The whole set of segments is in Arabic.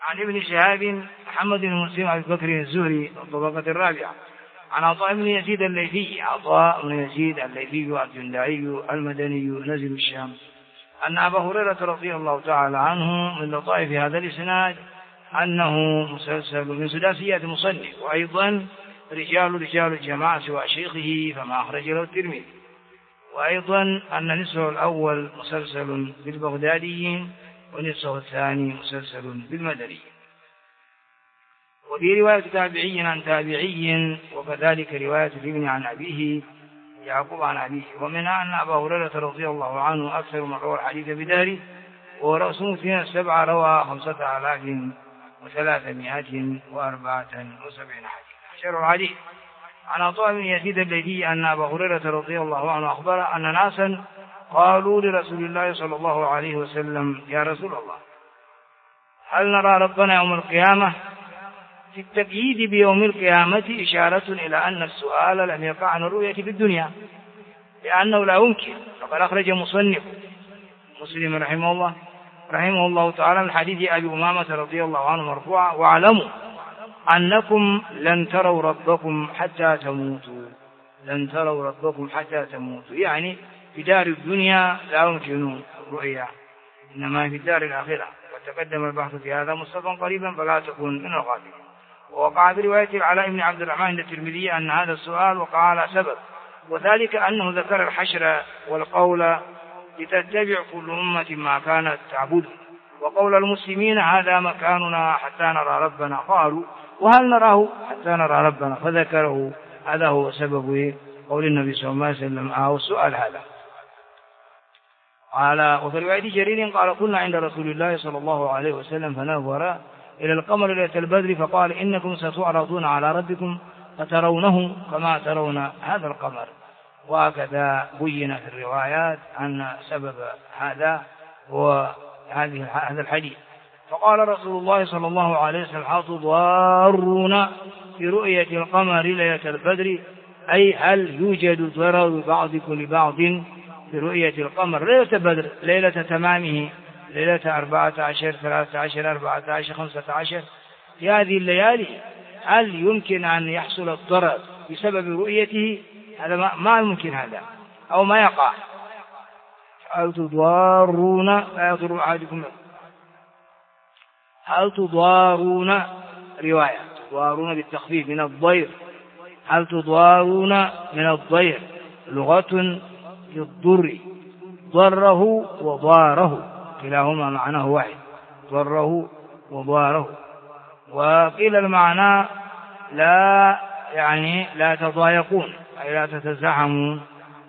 عن ابن شهاب محمد بن مسلم أبي بكر الزهري الطبقة الرابعة عن عطاء بن يزيد الليثي عطاء بن يزيد الليثي الجندعي المدني نزل الشام أن أبا هريرة رضي الله تعالى عنه من لطائف هذا الإسناد أنه مسلسل من سداسيات المصنف، وأيضا رجال الجماعة سوى شيخه فما أخرج له الترمذي، وأيضا أن نصفه الأول مسلسل بالبغداديين ونصفه الثاني مسلسل بالمدنيين. وفي رواية تابعي عن تابعي، وكذلك رواية ابن عن أبيه يعقوب عن أبيه، ومنها أن أبا هريرة رضي الله عنه أكثر من روى الحديث بداره، ورأسه فينا 7 روى 5374 حديث. أشهر الحديث عن عطاء بن يزيد الليثي أن أبا هريرة رضي الله عنه أخبر أن ناسا قالوا لرسول الله صلى الله عليه وسلم: يا رسول الله، هل نرى ربنا يوم القيامة؟ في التقييد بيوم القيامة إشارة إلى أن السؤال لم يقع عن الرؤية في الدنيا، لأنه لا يمكن. فقد أخرج مصنف مسلم رحمه الله تعالى من حديث أبي أمامة رضي الله عنه مرفوعا: واعلموا أنكم لن تروا ربكم حتى تموتوا. لن تروا ربكم حتى تموتوا، يعني في دار الدنيا لا يمكن الرؤيا، إنما في الدار الآخرة. وتقدم البحث في هذا مستفا قريبا فلا تكون من الغافلين. ووقع في رواية العلاء بن عبد الرحمن عند الترمذي أن هذا السؤال وقع على سبب، وذلك أنه ذكر الحشر والقول لتتبع كل أمة ما كانت تعبد، وقول المسلمين هذا مكاننا حتى نرى ربنا. قالوا: وهل نراه حتى نرى ربنا؟ فذكره. هذا هو سبب قول النبي صلى الله عليه وسلم أو السؤال هذا. قال: وفي رواية جرير قال: كنا عند رسول الله صلى الله عليه وسلم فنظر إلى القمر ليلة البدر فقال: إنكم ستعرضون على ربكم فترونه كما ترون هذا القمر. وهكذا بين في الروايات أن سبب هذا هو هذا الحديث. فقال رسول الله صلى الله عليه وسلم: هل تضارون في رؤية القمر ليلة البدر؟ أي هل يوجد ضرر بعضكم لبعض في رؤية القمر ليلة بدر، ليلة تمامه، ليلة 14 13 14 15 في هذه الليالي، هل يمكن أن يحصل الضرر بسبب رؤيته؟ هذا ما يمكن، هذا أو ما يقع. هل تضارون لا يضر أحدكم، هل تضارون رواية تضارون بالتخفيف من الضير، هل تضارون من الضير لغة للضر، ضره وضاره كلاهما معناه واحد، ضره وضاره. وقيل المعنى لا يعني لا تضايقون أي لا تتزاحمون،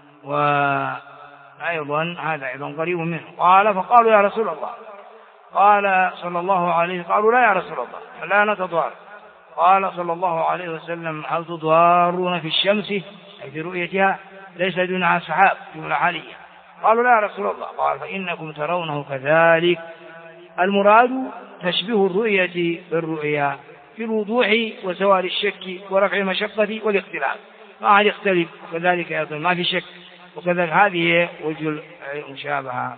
وأيضا هذا أيضا قريب منه. قال: فقالوا: يا رسول الله. قال صلى الله عليه وسلم: قالوا: لا يا رسول الله، فلا نتضار. قال صلى الله عليه وسلم: هل تضارون في الشمس أي في رؤيتها ليس دونها سحاب دون حالية؟ قالوا: لا يا رسول الله. قال: فإنكم ترونه كذلك. المراد تشبيه الرؤية بالرؤيا في الوضوح وزوال الشك ورفع المشقة والاختلاف، ما عاد يختلف، وكذلك أيضا ما في شك، وكذلك هذه وجه المشابهة.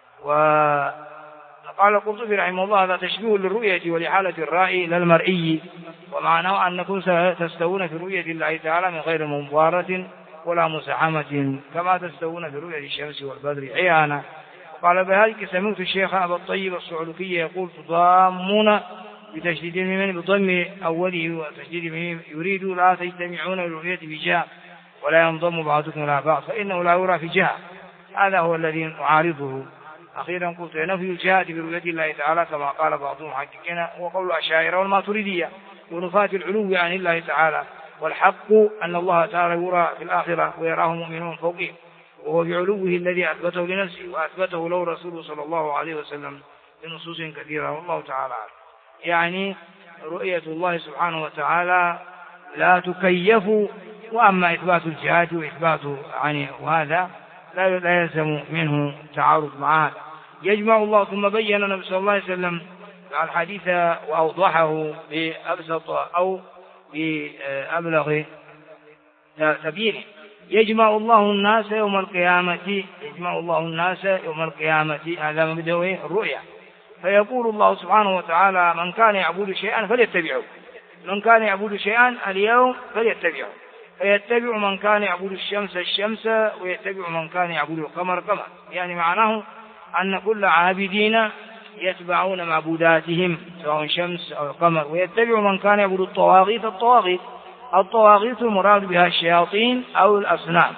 وقال القرطبي رحمه الله: هذا تشبيه للرؤية ولحالة الرائي لا المرئي، ومعناه أنكم تستوون في رؤية الله تعالى من غير مبارة ولا مزاحمة كما تستوون في رؤية الشمس والبدر عيانا. قال: بهذه سمعت الشيخ أبا الطيب الصعلوكي يقول: تضامون بتشديد الميم بضم أوله وتشديد الميم يريد لا تجتمعون للرؤية في جهة ولا ينضم بعضكم إلى بعض فإنه لا يرى في جهة. هذا هو الذي نعارضه. أخيرا قلت: نفي الجهة برؤية الله تعالى كما قال بعضهم حقيقنا وقول الأشاعرة والماتريدية، ونفاة العلو عن الله تعالى. والحق أن الله تعالى يرى في الآخرة ويراه مؤمنون فوقهم، وهو بعلوه الذي أثبته لنفسه وأثبته له رسوله صلى الله عليه وسلم بنصوص كثيرة، والله تعالى. يعني رؤية الله سبحانه وتعالى لا تكيف، وأما إثبات الجهات وإثبات وهذا لا يلزم منه تعارض مع هذا. يجمع الله. ثم بين النبي صلى الله عليه وسلم الحديث وأوضحه بأبسط أو بأبلغ تبيين. يجمع الله الناس يوم القيامة، يجمع الله الناس يوم القيامة، هذا مبدأ الرؤيا. فيقول الله سبحانه وتعالى من كان يعبد شيئا فليتبعه، من كان يعبد شيئا اليوم فليتبعه، فيتبع من كان يعبد الشمس الشمس، ويتبع من كان يعبد القمر قمر. يعني معناه أن كل عابدين يتبعون معبوداتهم سواء شمس أو قمر، ويتبع من كان يعبد الطواغيت الطواغيت. الطواغيت المراد بها الشياطين أو الأصنام،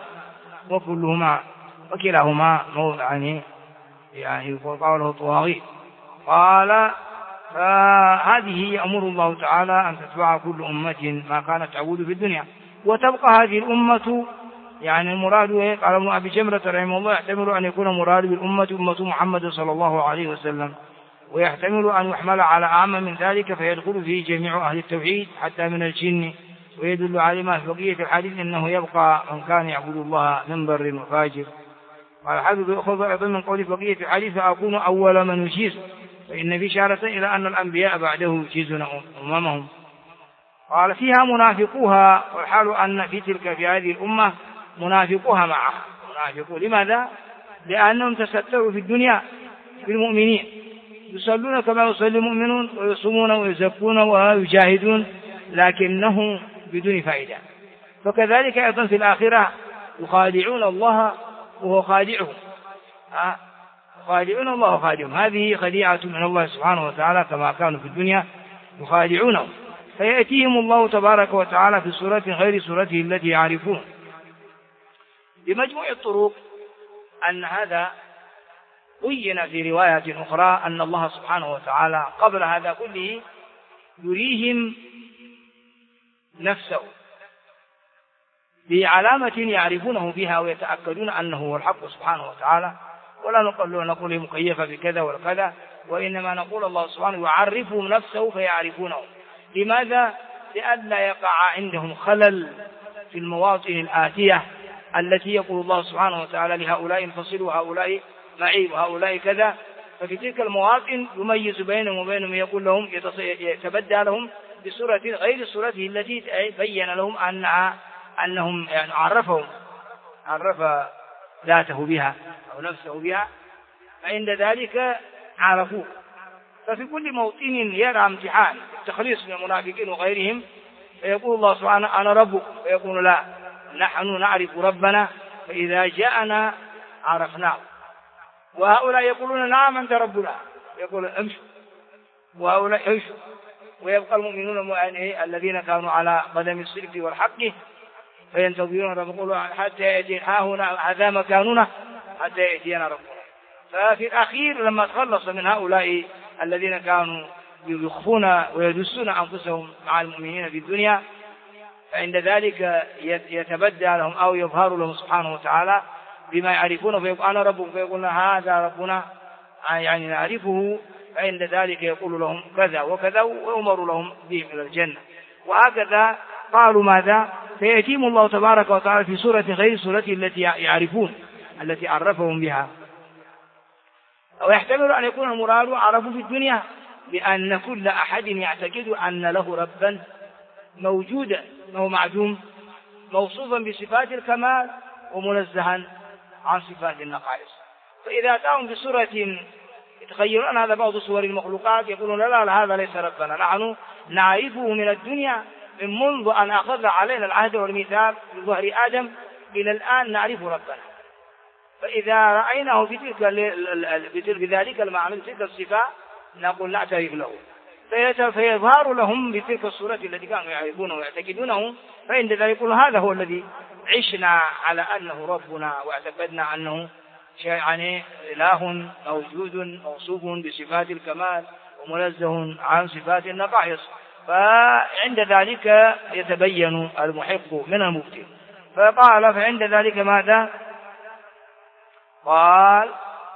وكلاهما يعني يقال له طواغيت. قال فهذه يأمر الله تعالى أن تتبع كل أمة ما كانت تعبد في الدنيا، وتبقى هذه الأمة. يعني المراد قال ابن أبي جمرة رحمه الله يحتمل أن يكون مراد بالأمة أمة محمد صلى الله عليه وسلم، ويحتمل أن يحمل على أعم من ذلك فيدخل فيه جميع أهل التوحيد حتى من الجن، ويدل على ما في بقية الحديث إنه يبقى من كان يعبد الله من بر وفاجر. قال الحافظ يأخذ أيضا من قول بقية الحديث فأكون أول من يجيز، فإن في إشارة إلى أن الأنبياء بعده يجيزون أممهم. قال فيها منافقوها، والحال أن في هذه الأمة منافقوها معها. منافقون لماذا؟ لأنهم تستروا في الدنيا بالمؤمنين، يصلون كما يصلي المؤمنون، ويصومون ويزكون ويجاهدون، لكنهم بدون فائدة. فكذلك أيضا في الآخرة يخادعون الله وهو خادعهم، يخادعون الله وخادعهم. هذه خديعة من الله سبحانه وتعالى كما كانوا في الدنيا يخادعونه. فيأتيهم الله تبارك وتعالى في صورة غير صورته التي يعرفون. بمجموع الطرق أن هذا بين في رواية أخرى أن الله سبحانه وتعالى قبل هذا كله يريهم نفسه بعلامة يعرفونه بها ويتأكدون أنه هو الحق سبحانه وتعالى، ولا نقول مكيفة بكذا وكذا، وإنما نقول الله سبحانه يعرفهم نفسه فيعرفونه. لماذا؟ لئلا يقع عندهم خلل في المواطن الآتية التي يقول الله سبحانه وتعالى لهؤلاء انفصل وهؤلاء معي وهؤلاء كذا. ففي تلك المواطن يميز بينهم وبينهم، يقول لهم يتبدى لهم بصورة غير صورته التي بين لهم أنهم يعني عرف ذاته بها أو نفسه بها، فعند ذلك عرفوه. ففي كل موطن يرى امتحان التخليص من المنافقين وغيرهم، فيقول الله سبحانه أنا ربك، فيقول لا نحن نعرف ربنا فإذا جاءنا عرفناه. وهؤلاء يقولون نعم أنت ربنا، يقول امشوا، وهؤلاء امشوا. ويبقى المؤمنون الذين كانوا على قدم الصدق والحق فينتظرون ربهم حتى يأتي هذا مكاننا حتى يأتينا ربنا. ففي الأخير لما تخلص من هؤلاء الذين كانوا يخفون ويدسون أنفسهم مع المؤمنين في الدنيا، فعند ذلك يتبدى لهم أو يظهر لهم سبحانه وتعالى بما يعرفونه، فيقول أنا ربك، فيقولون هذا ربنا يعني نعرفه. فعند ذلك يقول لهم كذا وكذا ويؤمر لهم بهم إلى الجنة. وهكذا قالوا ماذا؟ فيأتيهم الله تبارك وتعالى في صورة غير صورته التي يعرفون التي عرفهم بها. ويحتمل أن يكون المراد عرفوا في الدنيا بأن كل أحد يعتقد أن له ربا موجودا، أنه معدوم موصوفا بصفات الكمال ومنزها عن صفات النقائص. فإذا أتاهم بصورة يتخيلون هذا بعض صور المخلوقات يقولون لا هذا ليس ربنا، نحن نعرفه من الدنيا من منذ أن أخذ علينا العهد والميثاق بظهر آدم إلى الآن نعرف ربنا. فإذا رأيناه بذلك المعنى بتلك الصفة نقول نعترف له، فيظهر لهم بتلك الصورة التي كانوا يعرفونه ويعتقدونه. فعند ذلك يقول هذا هو الذي عشنا على أنه ربنا واعتقدنا أنه يعني إله موجود موصوف بصفات الكمال ومنزه عن صفات النقائص. فعند ذلك يتبين المحق من المبطل. فقال فعند ذلك ماذا؟ قال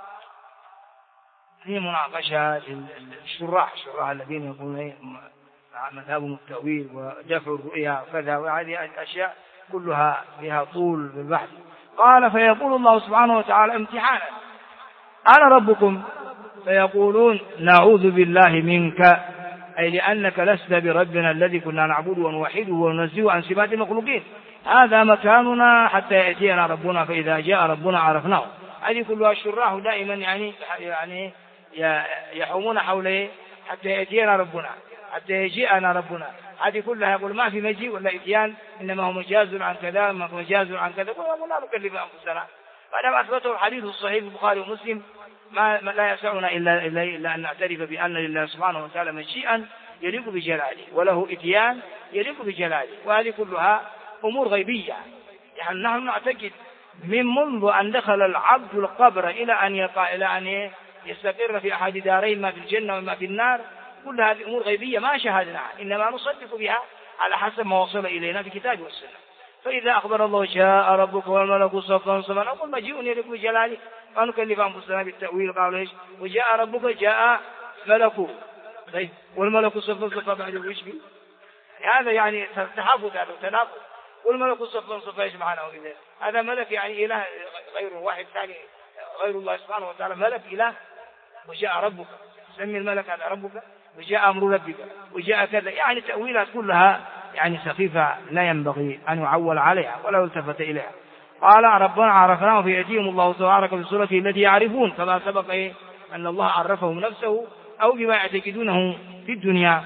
في مناقشة الشراح الذين يقولون مذهبهم التأويل ودفع الرؤيا وكذا، وهذه الأشياء كلها فيها طول بالبحث. قال فيقول الله سبحانه وتعالى امتحانا أنا ربكم، فيقولون نعوذ بالله منك، أي لأنك لست بربنا الذي كنا نعبده ونوحده وننزه عن صفات المخلوقين، هذا مكاننا حتى يأتينا ربنا فإذا جاء ربنا عرفناه. هذه كلها الشراح دائما يعني يحومون حوله حتى يأتينا ربنا، حتى يجيئنا ربنا. هذه كلها يقول ما في مجيء ولا إتيان، إنما هو مجاز عن كذا مجاز عن كذا، ولا نكلف أنفسنا. فلما أثبته الحديث الصحيح البخاري ومسلم ما لا يسعنا إلا أن نعترف بأن لله سبحانه وتعالى مجيئا يليق بجلاله، وله إتيان يليق بجلاله، وهذه كلها أمور غيبية. يعني نحن نعتقد من منذ أن دخل العبد القبر إلى أن يستقر في أحد دارين، ما في الجنة وما في النار، كل هذه أمور غيبية ما شاهدناها، إنما نصدق بها على حسب ما وصل إلينا في الكتاب والسنة. فإذا أخبر الله جاء ربك والملك صفا صفا، نقول مجيء يليق بجلاله، ما نكلف أنفسنا بالتأويل. قالوا إيش؟ وجاء ربك جاء ملكه، طيب والملك صفا صفا بعد وش به؟ هذا يعني تحافظ، هذا تناقض. والملك صفا صفا ايش معناه إذا؟ هذا ملك يعني إله غير واحد ثاني غير الله سبحانه وتعالى، ملك إله. وجاء ربك، سمي الملك هذا ربك، وجاء أمر ربك، وجاء كذا، يعني تأويلات كلها يعني سخيفة لا ينبغي أن يعول عليها ولا يلتفت إليها. قال ربنا عرفناه فيأتيهم الله تبارك بسورته التي يعرفون، كما سبق أن الله عرفهم نفسه أو بما يعتقدونه في الدنيا.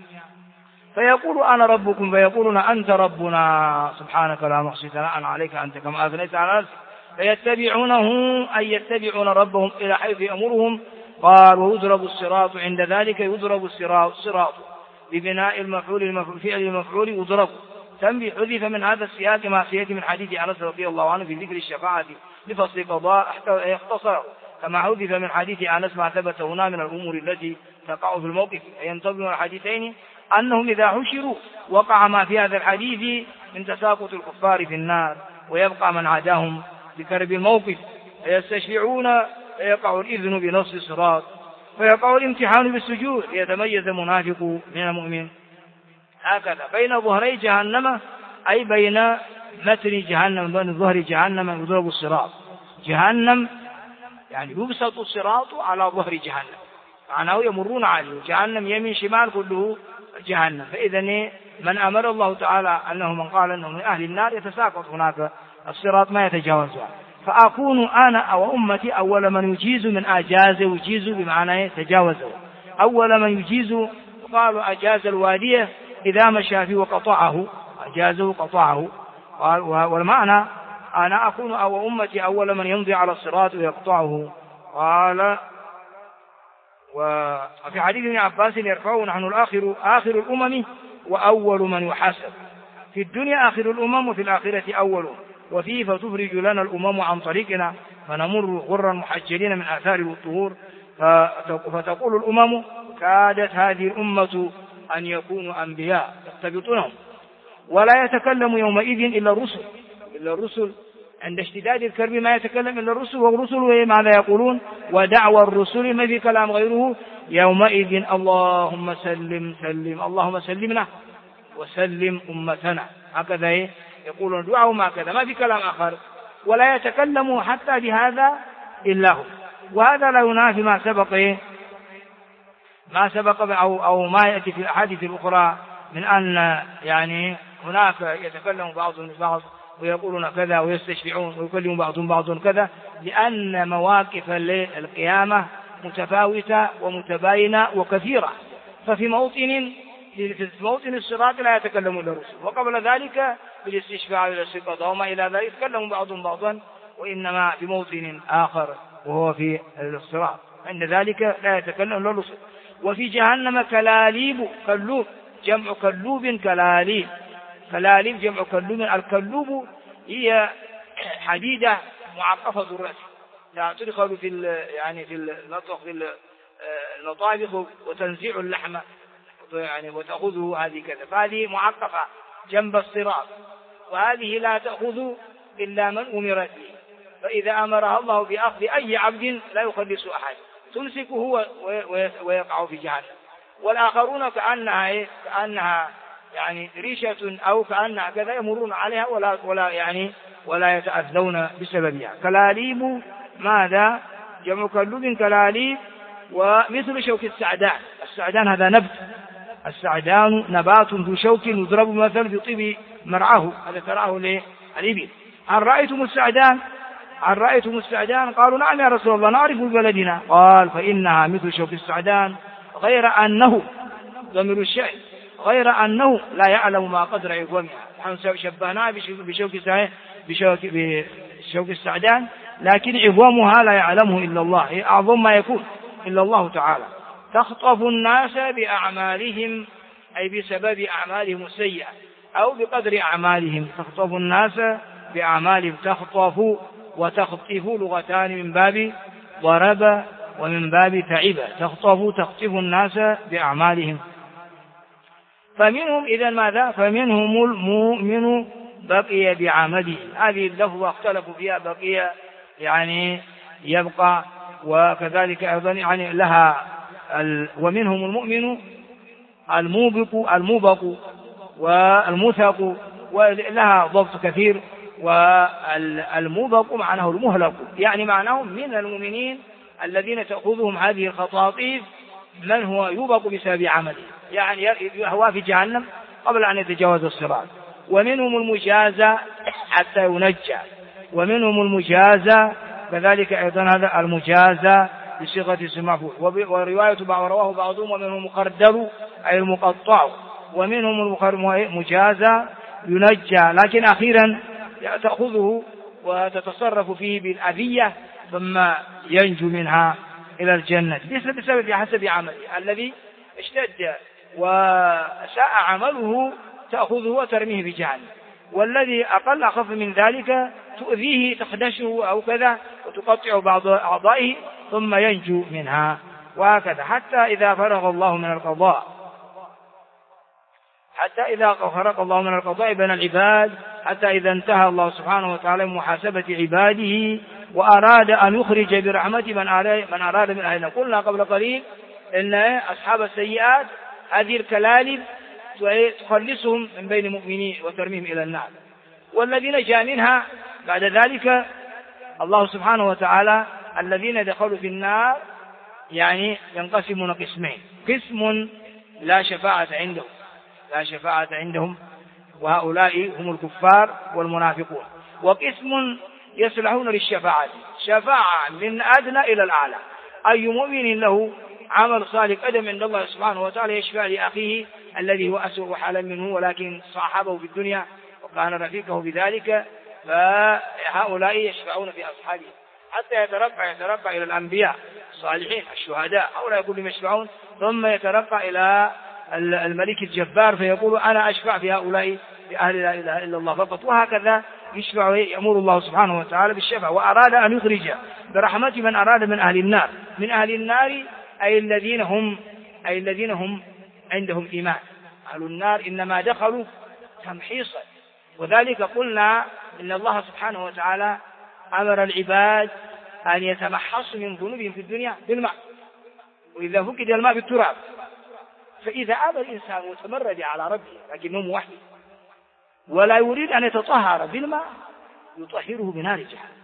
فيقول أنا ربكم فيقولون أنت ربنا سبحانك لا نحصي ثناء عليك أنت كما أثنيت على نفسك. فيتبعونه أي يتبعون ربهم إلى حيث يأمرهم. قال ويضرب الصراط، عند ذلك يضرب الصراط ببناء المفعول فعل المفعول يضرب. تنبي حذف من هذا السياق ما سيأتي من حديث أنس رضي الله عنه في ذكر الشفاعة لفصل قضاء اختصر، كما حذف من حديث أنس ما ثبت هنا من الأمور التي تقع في الموقف. ينتظم الحديثين أنهم إذا حشروا وقع ما في هذا الحديث من تساقط الكفار في النار، ويبقى من عداهم بكرب الموقف، فيستشفعون فيقع الإذن بنص الصراط، فيقع الامتحان بالسجود ليتميز المنافق من المؤمن. هكذا بين ظهري جهنم، أي بين متن جهنم، بين ظهر جهنم يضرب الصراط. جهنم يعني يبسط الصراط على ظهر جهنم، معناه يمرون عليه، جهنم يمين شمال كله جهنم. فإذا من أمر الله تعالى أنه من قال أنه من أهل النار يتساقط هناك الصراط ما يتجاوزها. فأكون أنا أو أمتي أول من يجيز من أجاز، يجيز بمعنى تجاوزه، أول من يجيز. قالوا أجاز الوادية إذا مشى فيه وقطعه، أجازه قطعه. قال والمعنى أنا أكون أو أمتي أول من يمضي على الصراط ويقطعه. قال وفي حديث ابن عباس يرفعه نحن آخر الأمم وأول من يحاسب، في الدنيا آخر الأمم وفي الآخرة أول، وفيه فتفرج لنا الأمم عن طريقنا فنمر غرا محجلين من آثار الطهور. فتقول الأمم كادت هذه الأمة أن يكونوا أنبياء يختبطونهم، ولا يتكلم يومئذ إلا الرسل عند اشتداد الكرب ما يتكلم إلا الرسل، والرسل ماذا يقولون؟ ودعوى الرسل ما في كلام غيره يومئذ اللهم سلم سلم، اللهم سلمنا وسلم أمتنا. هكذا يقولون دعاء ما كذا، ما في كلام آخر، ولا يتكلم حتى بهذا إلا هو. وهذا لا ينافي ما سبق أو ما يأتي في الأحاديث الأخرى من أن يعني هناك يتكلم بعضهم البعض ويقولون كذا ويستشفعون ويكلم بعضهم بعضا كذا، لأن مواقف القيامة متفاوتة ومتباينة وكثيرة. ففي موطن الصراط لا يتكلم إلا الرسل، وقبل ذلك بالاستشفاع والاستقاضة وما إلى ذلك يتكلم بعضهم بعضا، وإنما بموطن آخر وهو في الصراط، عند ذلك لا يتكلم إلا الرسل. وفي جهنم كلاليب، كلوب جمع كلوب، كلاليب جمع كلوب. الكلوب هي حديدة معقفة الرأس، لا تدخل في النطق في المطابخ وتنزيع اللحم يعني وتأخذه هذه كذا، فهذه معقفة جنب الصراط، وهذه لا تأخذ إلا من أمرت به. فإذا أمرها الله بأخذ أي عبد لا يخلص أحد تمسكه ويقع في جهنم. والآخرون كأنها يعني ريشة أو كأنها كذا يمرون عليها ولا يتأذون بسببها. كلاليب ماذا؟ جمع كلوب كلاليب. ومثل شوك السعدان هذا نبت، السعدان نبات ذو شوك يضرب مثل بطيب مرعاه، هذا تراه للإبل. هل رأيتم السعدان؟ هل رأيتم السعدان؟ قالوا نعم يا رسول الله نعرف ببلدنا. قال فإنها مثل شوك السعدان غير أنه ضمير الشيء غير أنه لا يعلم ما قدر عظمها. نحن شبهناها بشوك السعدان، لكن عظمها لا يعلمه إلا الله، هي أعظم ما يكون إلا الله تعالى. تخطف الناس بأعمالهم، أي بسبب أعمالهم السيئة أو بقدر أعمالهم. تخطف الناس بأعمالهم، تخطف وتخطف لغتان من باب ضرب ومن باب تعب. تخطف الناس بأعمالهم. فمنهم إذا ماذا؟ فمنهم المؤمن بقي بعمله. هذه اللفظة اختلفوا فيها، بقي يعني يبقى، وكذلك أيضا يعني لها ومنهم المؤمن الموبق والمثق، ولها ضبط كثير. والموبق معناه المهلك، يعني معناه من المؤمنين الذين تأخذهم هذه الخطاطيف من هو يوبق بسبب عمله، يعني يهوى في جهنم قبل أن يتجاوز الصراط. ومنهم المجازى حتى ينجى، ومنهم المجازى كذلك أيضا هذا المجازى بصيغة اسم مفعول. ورواية رواه بعضهم ومنهم المخردل أي المقطع، ومنهم المجازى ينجى، لكن أخيرا تأخذه وتتصرف فيه بالأذية ثم ينجو منها إلى الجنة بسبب حسب عمله. الذي اشتد وساء عمله تأخذه وترميه بجهنم، والذي أقل أخف من ذلك تؤذيه تخدشه أو كذا وتقطع بعض أعضائه ثم ينجو منها، وهكذا حتى إذا فرغ الله من القضاء بين العباد، حتى إذا انتهى الله سبحانه وتعالى من محاسبة عباده وأراد أن يخرج برحمة من أراد من أهلنا. قلنا قبل قليل إن أصحاب السيئات هذه الكلالب تخلصهم من بين المؤمنين وترميهم إلى النار، والذين جاء منها بعد ذلك الله سبحانه وتعالى الذين دخلوا في النار يعني ينقسمون قسمين: قسم لا شفاعة عندهم وهؤلاء هم الكفار والمنافقون، وقسم يصلحون للشفاعة، شفاعة من أدنى إلى الأعلى. أي مؤمن له عمل صالح قدم عند الله سبحانه وتعالى يشفع لأخيه الذي هو أسوأ حالا منه ولكن صاحبه في الدنيا وكان رفيقه بذلك، فهؤلاء يشفعون في أصحابه حتى يترقى إلى الأنبياء الصالحين الشهداء، هؤلاء كلهم يشفعون، ثم يترقى إلى الملك الجبار فيقول أنا أشفع في هؤلاء بأهل لا إله إلا الله فقط. وهكذا يأمر الله سبحانه وتعالى بالشفاعة. وأراد أن يخرج برحمة من أراد من أهل النار أي الذين هم عندهم إيمان. أهل النار إنما دخلوا تمحيصا، وذلك قلنا إن الله سبحانه وتعالى أمر العباد أن يتمحصوا من ذنوبهم في الدنيا بالماء، وإذا فقد الماء بالتراب. فإذا أبى الإنسان وتمرد على ربه لكنه موحد ولا يريد أن يتطهر بالماء يطهره بنار جهنم.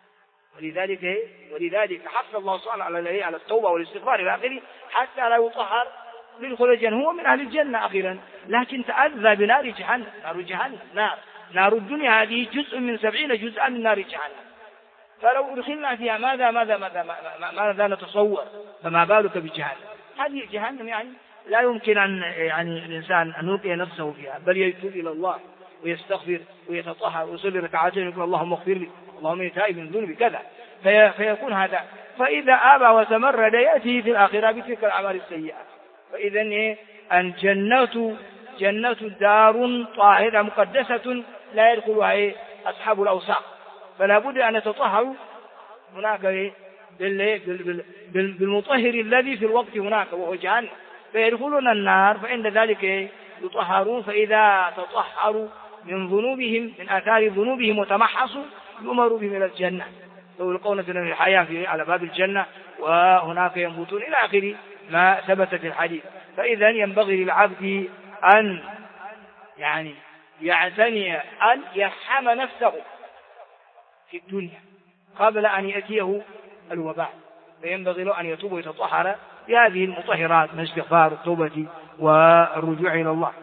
ولذلك حث الله سبحانه على التوبة والاستغفار إلى آخره حتى لا يطهر ليدخل الجنة، هو من أهل الجنة أخيرا لكن تأذى بنار جهنم. نار الدنيا هذه جزء من 70 جزءا من نار جهنم، فلو أدخلنا فيها ماذا نتصور؟ فما بالك بجهنم؟ هذه جهنم يعني لا يمكن أن الإنسان أن يلقي نفسه فيها، بل يتوب إلى الله ويستغفر ويتطهر ويصلي ركعتين ويقول اللهم اغفر لي اللهم إني تائب من ذنوبي كذا، فيكون هذا. فإذا أبى وتمرد يأتي في الآخرة بتلك الأعمال السيئة. فإذا جنة دار طاهرة مقدسة لا يدخلها أصحاب الأوساق، فلا بد أن يتطهروا هناك بالمطهر الذي في الوقت هناك وهو جهنم، فيدخلون النار فإن ذلك يطهرون. فإذا تطهروا من ذنوبهم من آثار ذنوبهم وتمحصوا يؤمروا بهم إلى الجنة، يلقون في الحياة على باب الجنة وهناك ينبتون إلى آخر ما ثبت في الحديث. فإذا ينبغي للعبد أن يعتني أن يرحم نفسه في الدنيا قبل أن يأتيه الوباء، فينبغي له أن يتوب ويتطهر بهذه المطهرات من الاستغفار والتوبة والرجوع إلى الله.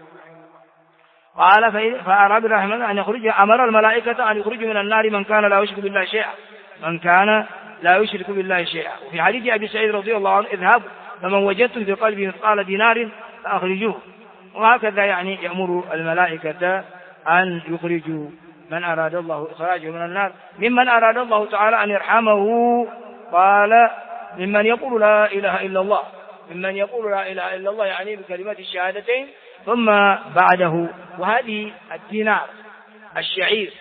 قال فأراد الرحمن أن يخرج، أمر الملائكة أن يخرجوا من النار من كان لا يشرك بالله شيئا، من كان لا يشرك بالله شيئا. وفي حديث أبي سعيد رضي الله عنه اذهبوا فمن وجدتم في قلبه مثقال دينار فأخرجوه. وهكذا يعني يأمر الملائكة أن يخرجوا من أراد الله إخراجه من النار. ممن أراد الله تعالى أن يرحمه قال ممن يقول لا إله إلا الله، ممن يقول لا إله إلا الله يعني بكلمات الشهادتين ثم بعده. وهذه الدينار، الشعير،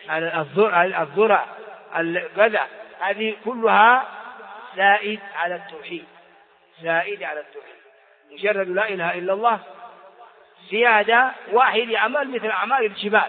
الذرة، الغذاء، هذه كلها زائد على التوحيد، زائد على التوحيد. مجرد لا إله إلا الله زيادة. واحد يعمل مثل أعمال الجبال،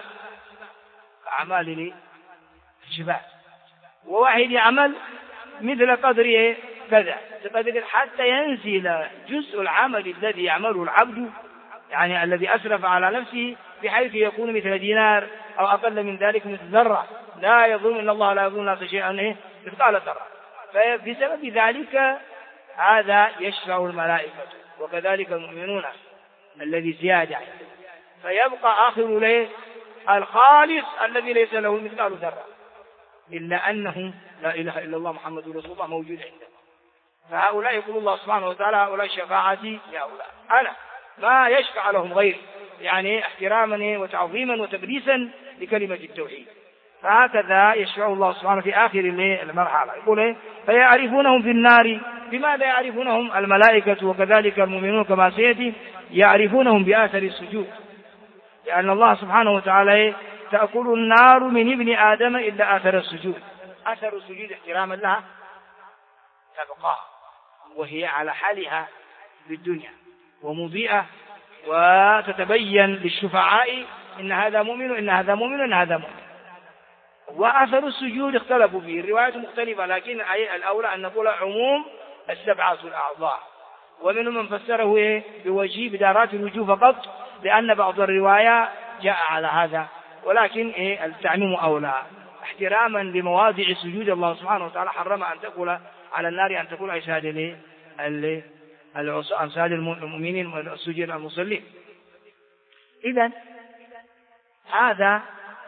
أعمال الجبال، وواحد يعمل مثل قدره كذا بقدر حتى ينزل جزء العمل الذي يعمله العبد، يعني الذي أسرف على نفسه، بحيث يكون مثل دينار أو أقل من ذلك مثل ذرة. لا يظن إن الله لا يظن الناس شيئا مثقال ذرة. فبسبب ذلك هذا يشفع الملائكة وكذلك المؤمنون الذي زيادة. فيبقى آخر له الخالص الذي ليس له مثقال ذرة، إلا أنه لا إله إلا الله محمد رسول الله موجود عنده. فهؤلاء يقول الله سبحانه وتعالى هؤلاء شفاعتي لهؤلاء، أنا ما يشفع لهم غيري، يعني احتراما وتعظيما وتقديسا لكلمة التوحيد. فهكذا يشفع الله سبحانه في آخر المرحلة. يقول فيعرفونهم في النار. بماذا يعرفونهم؟ الملائكة وكذلك المؤمنون كما سيأتي يعرفونهم بآثر السجود، لأن الله سبحانه وتعالى تأكل النار من ابن آدم إلا آثر السجود. أثر السجود احتراما لها تبقى وهي على حالها في الدنيا ومضيئة، وتتبين للشفعاء إن هذا مؤمن إن هذا مؤمن إن هذا مؤمن. وأثر السجود اختلفوا فيه، الروايات مختلفة، لكن الأولى أن نقول عموم السبعة الأعضاء. ومنهم من فسره بوجه بدارات الوجوه فقط، لأن بعض الرواية جاء على هذا، ولكن التعميم أولى احتراما لمواضع سجود. الله سبحانه وتعالى حرم أن تقول على النار أن تقول أجساد أمثال المؤمنين والسجود المصلين. إذن هذا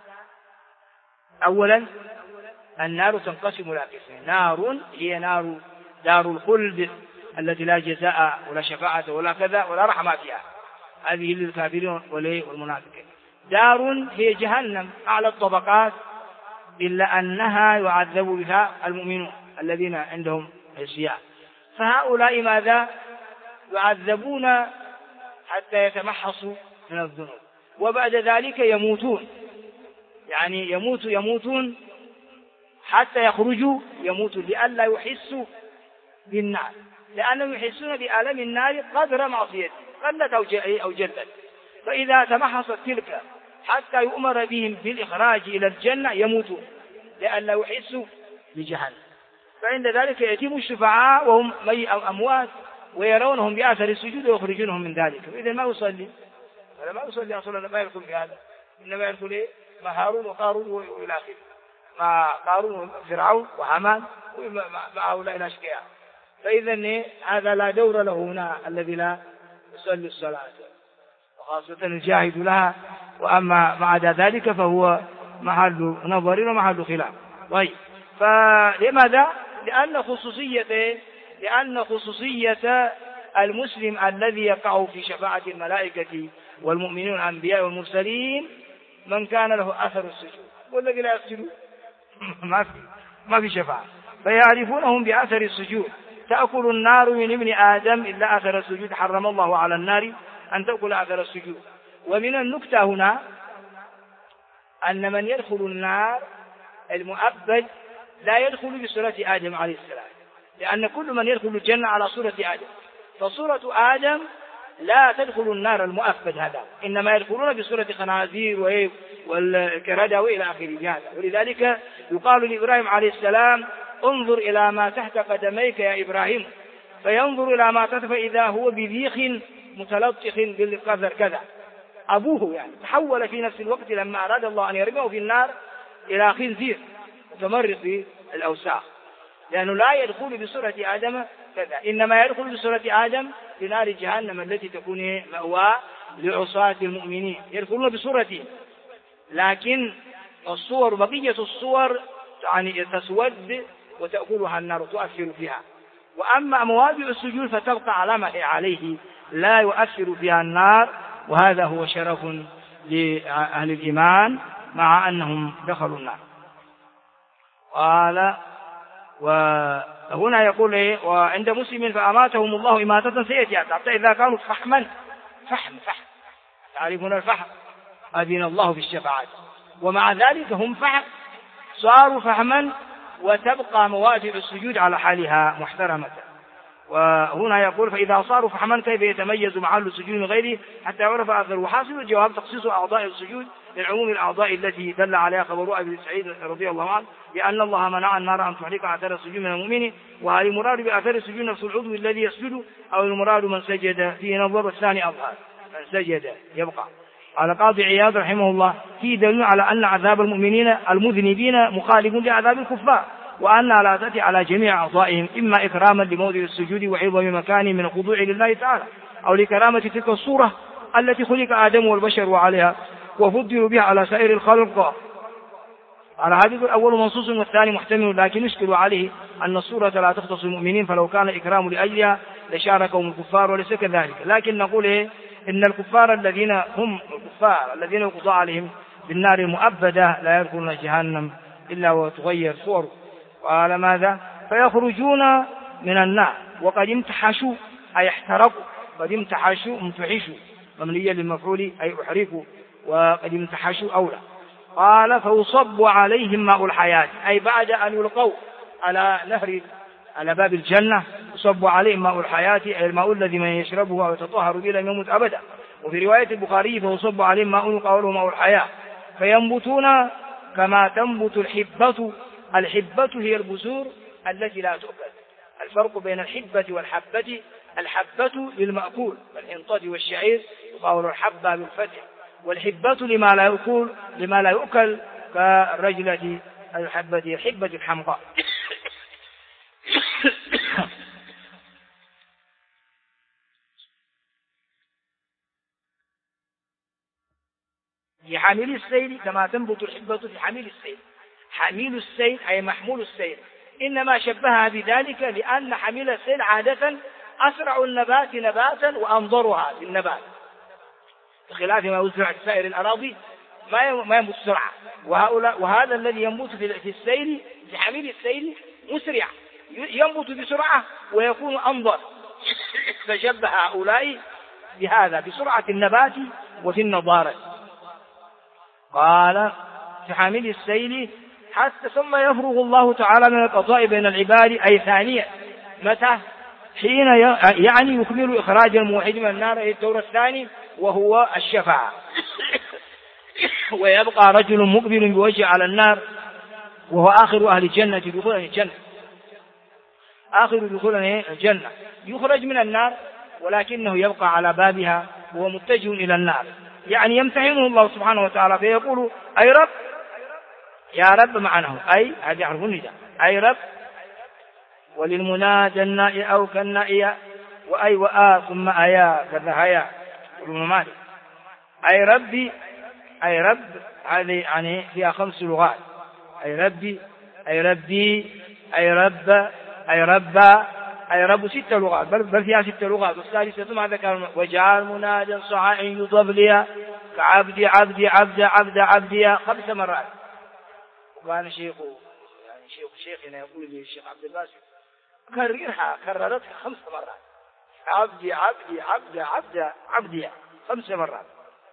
أولا النار تنقسم إلى قسمين: نار هي نار دار الخلد التي لا جزاء ولا شفاعة ولا كذا ولا رحمة فيها، هذه للكافرين والمنافقين. دار هي جهنم أعلى الطبقات، إلا أنها يعذب بها المؤمنون الذين عندهم عصيان. فهؤلاء ماذا؟ يعذبون حتى يتمحصوا من الذنوب، وبعد ذلك يموتون، يعني يموتون حتى يخرجوا، يموتوا لئلا يحسوا بالنار، لأنهم يحسون بآلام النار قدر معصيته قلت أو جلت. فإذا تمحصت تلك حتى يؤمر بهم بالإخراج إلى الجنة يموتون لئلا يحسوا بجهنم. فعند ذلك يتم الشفعاء وهم أموات ويرونهم بآثر السجود ويخرجونهم من ذلك. فإذا ما يصلي ولا ما يصلي أصلا، ما يدخل في هذا، إنما يدخل مع هارون وقارون وإلى آخره، مع قارون وفرعون وهامان مع هؤلاء الأشقياء. فإذا هذا لا دور له هنا الذي لا يصلي الصلاة، وخاصة الجاهد لها. وأما بعد ذلك فهو محل نظر ومحل خلاف. طيب، فلماذا؟ لأن خصوصية المسلم الذي يقع في شفاعة الملائكة والمؤمنين الأنبياء والمرسلين من كان له أثر السجود، والذي لا يسجد ما في شفاعة. فيعرفونهم بأثر السجود. تأكل النار من ابن آدم إلا أثر السجود، حرم الله على النار أن تأكل أثر السجود. ومن النكتة هنا أن من يدخل النار المؤبد لا يدخل بصورة آدم عليه السلام، لأن كل من يدخل الجنة على صورة آدم، فصورة آدم لا تدخل النار المؤبد هذا، إنما يدخلون بصورة خنازير والكردة وإلى آخره. ولذلك يقال لإبراهيم عليه السلام: انظر إلى ما تحت قدميك يا إبراهيم، فينظر إلى ما تحت فإذا هو بذيخ متلطخ بالقذر كذا. أبوه يعني تحول في نفس الوقت لما أراد الله أن يرميه في النار إلى خنزير متمرق بالأوساخ، لأنه لا يدخل بصورة آدم كذا، إنما يدخل بصورة آدم في نار جهنم التي تكون مأوى لعصاة المؤمنين، يدخلون بصورته. لكن الصور بقية الصور يعني تسود وتأكلها النار وتؤثر فيها. وأما مواضع السجود فتبقى على ما هي عليه لا يؤثر فيها النار، وهذا هو شرف لأهل الإيمان مع أنهم دخلوا النار. قال وهنا يقول وعند مسلم فأماتهم الله إماتة سيئة حتى إذا كانوا فحم تعرفون الفحم أذن الله بالشفاعة، ومع ذلك هم فحم صاروا فحما وتبقى مواضع السجود على حالها محترمة. وهنا يقول فإذا صاروا فحما كيف يتميز محل السجود من غيره حتى يعرف أثره. وحاصل الجواب تخصيص أعضاء السجود لعموم الأعضاء التي دل عليها خبر أبي سعيد رضي الله عنه بأن الله منع النار أن تحرق أثر السجود من المؤمن. وهل المراد بأثر السجود نفس العضو الذي يسجد أو المراد من سجد؟ فيه نظر الثاني أظهر، من سجد يبقى. على قاضي عياض رحمه الله في دليل على أن عذاب المؤمنين المذنبين مخالف لعذاب الكفار، وأن لا تأتي على جميع أعضائهم إما إكراما لموضع السجود وعظم مكان من الخضوع لله تعالى، أو لكرامة تلك الصورة التي خلق آدم والبشر عليها وفضلوا بها على سائر الخلق. على هذا الأول منصوص والثاني محتمل، لكن يشكل عليه أن الصورة لا تختص المؤمنين، فلو كان إكرام لأجلها لشاركهم الكفار وليس كذلك. لكن نقول إن الكفار الذين هم الكفار الذين يقضى عليهم بالنار المؤبدة لا يدخلون جهنم إلا وتغير صور. وقال ماذا؟ فيخرجون من النار وقد امتحشوا أي احترقوا، قد امتحشوا امتحشوا ممليا للمفعول أي احرقوا، وقد امتحشوا أولى. قال فيصب عليهم ماء الحياة أي بعد أن يلقوا على نهر على باب الجنة يصب عليهم ماء الحياة أي الماء الذي من يشربه ويتطهر به لم يموت أبدا. وفي رواية البخاري فيصب عليهم ماء يقال له ماء الحياة فينبتون كما تنبت الحبة. الحبة هي البذور التي لا تؤكل. الفرق بين الحبة والحبة: الحبة للمأكول كالحنطة والشعير يقال الحبة بالفتح، والحبة لما لا يؤكل كالرجلة الحبة الحمقاء. في حامل السيل كما تنبت الحبة في حميل السيل. حميل السيل أي محمول السيل، إنما شبهها بذلك لأن حميل السيل عادة أسرع النبات نباتا وأنظرها في النبات، بخلاف ما يزرع في سائر الأراضي ما ينبت بسرعة. وهذا الذي ينبت في السيل في حميل السيل مسرع ينبت بسرعة ويكون أنظر، فشبه هؤلاء بهذا بسرعة النبات وفي النضارة. قال في حامل السيل حتى ثم يفرغ الله تعالى من القضاء بين العباد أي ثانية. متى؟ حين يعني يكمل إخراج الموحد من النار أي الدور الثاني وهو الشفاعة. ويبقى رجل مقبل بوجه على النار وهو آخر أهل الجنة دخولا الجنة، آخر دخولا الجنة، يخرج من النار ولكنه يبقى على بابها وهو متجه إلى النار، يعني يمتحنه الله سبحانه وتعالى فيقول أي رب يا رب معناه أي هذا يعرف النداء أي رب، وللمنادى النائي أو كالنائي وأي وآ ثم أيا كذا هيا والممالك. أي ربي أي رب هذه يعني فيها 5 لغات: أي ربي أي ربي أي رب أي رب أي رب 6 لغات، بل فيها 6 لغات. والثالثة ما ذكر وجعل منادى صحاء يضاف لي كعبدي عبدي عبد عبد عبدي 5 مرات. وكان شيخنا يقول لي الشيخ عبد الباسط كررتها 5 مرات: عبدي عبدي عبد عبد عبدي 5 مرات.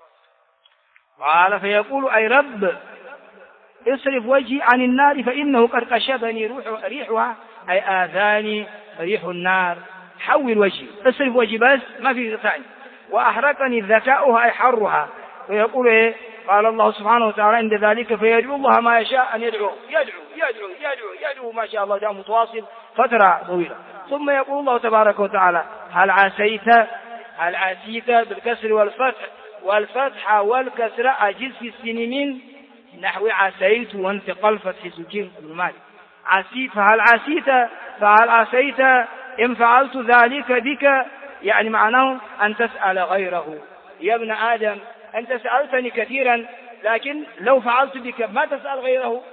قال فيقول أي رب اصرف وجهي عن النار فإنه قد قشبني ريحها أي آذاني ريح النار، حول وجهي اصرف وجهي بس ما في ثاني، وأحرقني ذكاؤها أي حرها. ويقول قال الله سبحانه وتعالى عند ذلك فيدعو الله ما يشاء أن يدعو يدعو ما شاء الله دعوة متواصل فترة طويلة. ثم يقول الله تبارك وتعالى هل عسيت بالكسر والفتح والكسر أجز في السنين نحو عسيت وانتقل فتح سجين المال عسيت فهل عسيت إن فعلت ذلك بك، يعني معناه أن تسأل غيره. يا ابن آدم أنت سألتني كثيرا، لكن لو فعلت بك ما تسأل غيره،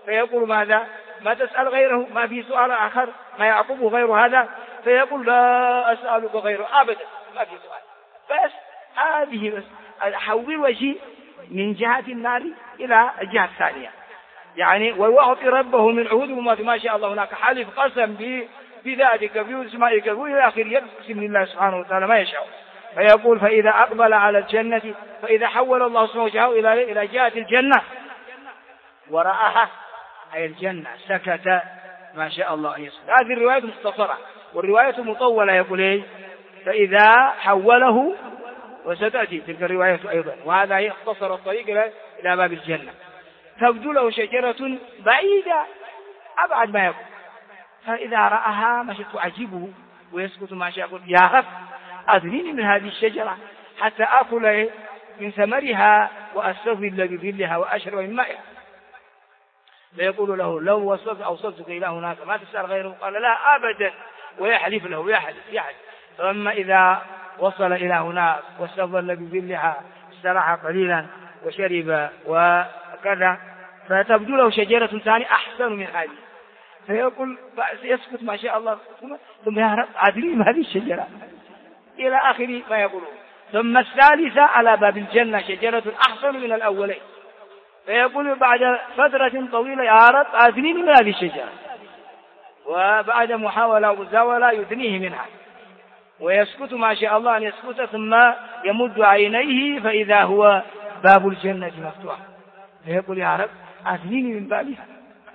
فيقول ماذا؟ ما تسأل غيره؟ ما في سؤال آخر ما يعقبه غير هذا؟ فيقول لا أسألك غيره أبدا، ما في سؤال. بس هذه بس أحول وجهي من جهة النار إلى الجهة الثانية، يعني ويعطي ربه من عهوده ما شاء الله. هناك حلف قسم بذاتك باسمائك إلى آخره، يقسم لله سبحانه وتعالى ما يشاء. فيقول فإذا أقبل على الجنة، فإذا حول الله سبحانه وتعالى إلى جهة الجنة ورآها أي الجنة سكت ما شاء الله أن يسكت. هذه الرواية مختصرة، والرواية مطولة يقول إيه؟ فإذا حوله، وستأتي تلك الرواية أيضا، وهذا يختصر الطريق إلى باب الجنة. تبدو له شجرة بعيدة أبعد ما يكون، فإذا رآها مشت تعجبه ويسكت ما شاء. يقول يا رب أذنيني من هذه الشجرة حتى آكل من ثمرها وأستظل بظلها وأشرب من مائها. فيقول له لو أوصلتك إلى هناك ما تسأل غيره؟ قال لا أبدا، ويحلف له يحلف. فأما إذا وصل إلى هناك واستظل بظلها استراح قليلا وشرب وكذا، فتبدو له شجرة ثانية أحسن من هذه، فيقول يسكت ما شاء الله، ثم يا رب أدري هذه الشجرة إلى آخر ما يقولون. ثم الثالثة على باب الجنة شجرة أحسن من الأولين، فيقول بعد فترة طويلة يا رب أدريني من هذه الشجرة، وبعد محاولة ومزاولة يدنيه منها ويسكت ما شاء الله أن يسكت، ثم يمد عينيه فإذا هو باب الجنة مفتوح، فيقول يا رب أدنيني من بابها.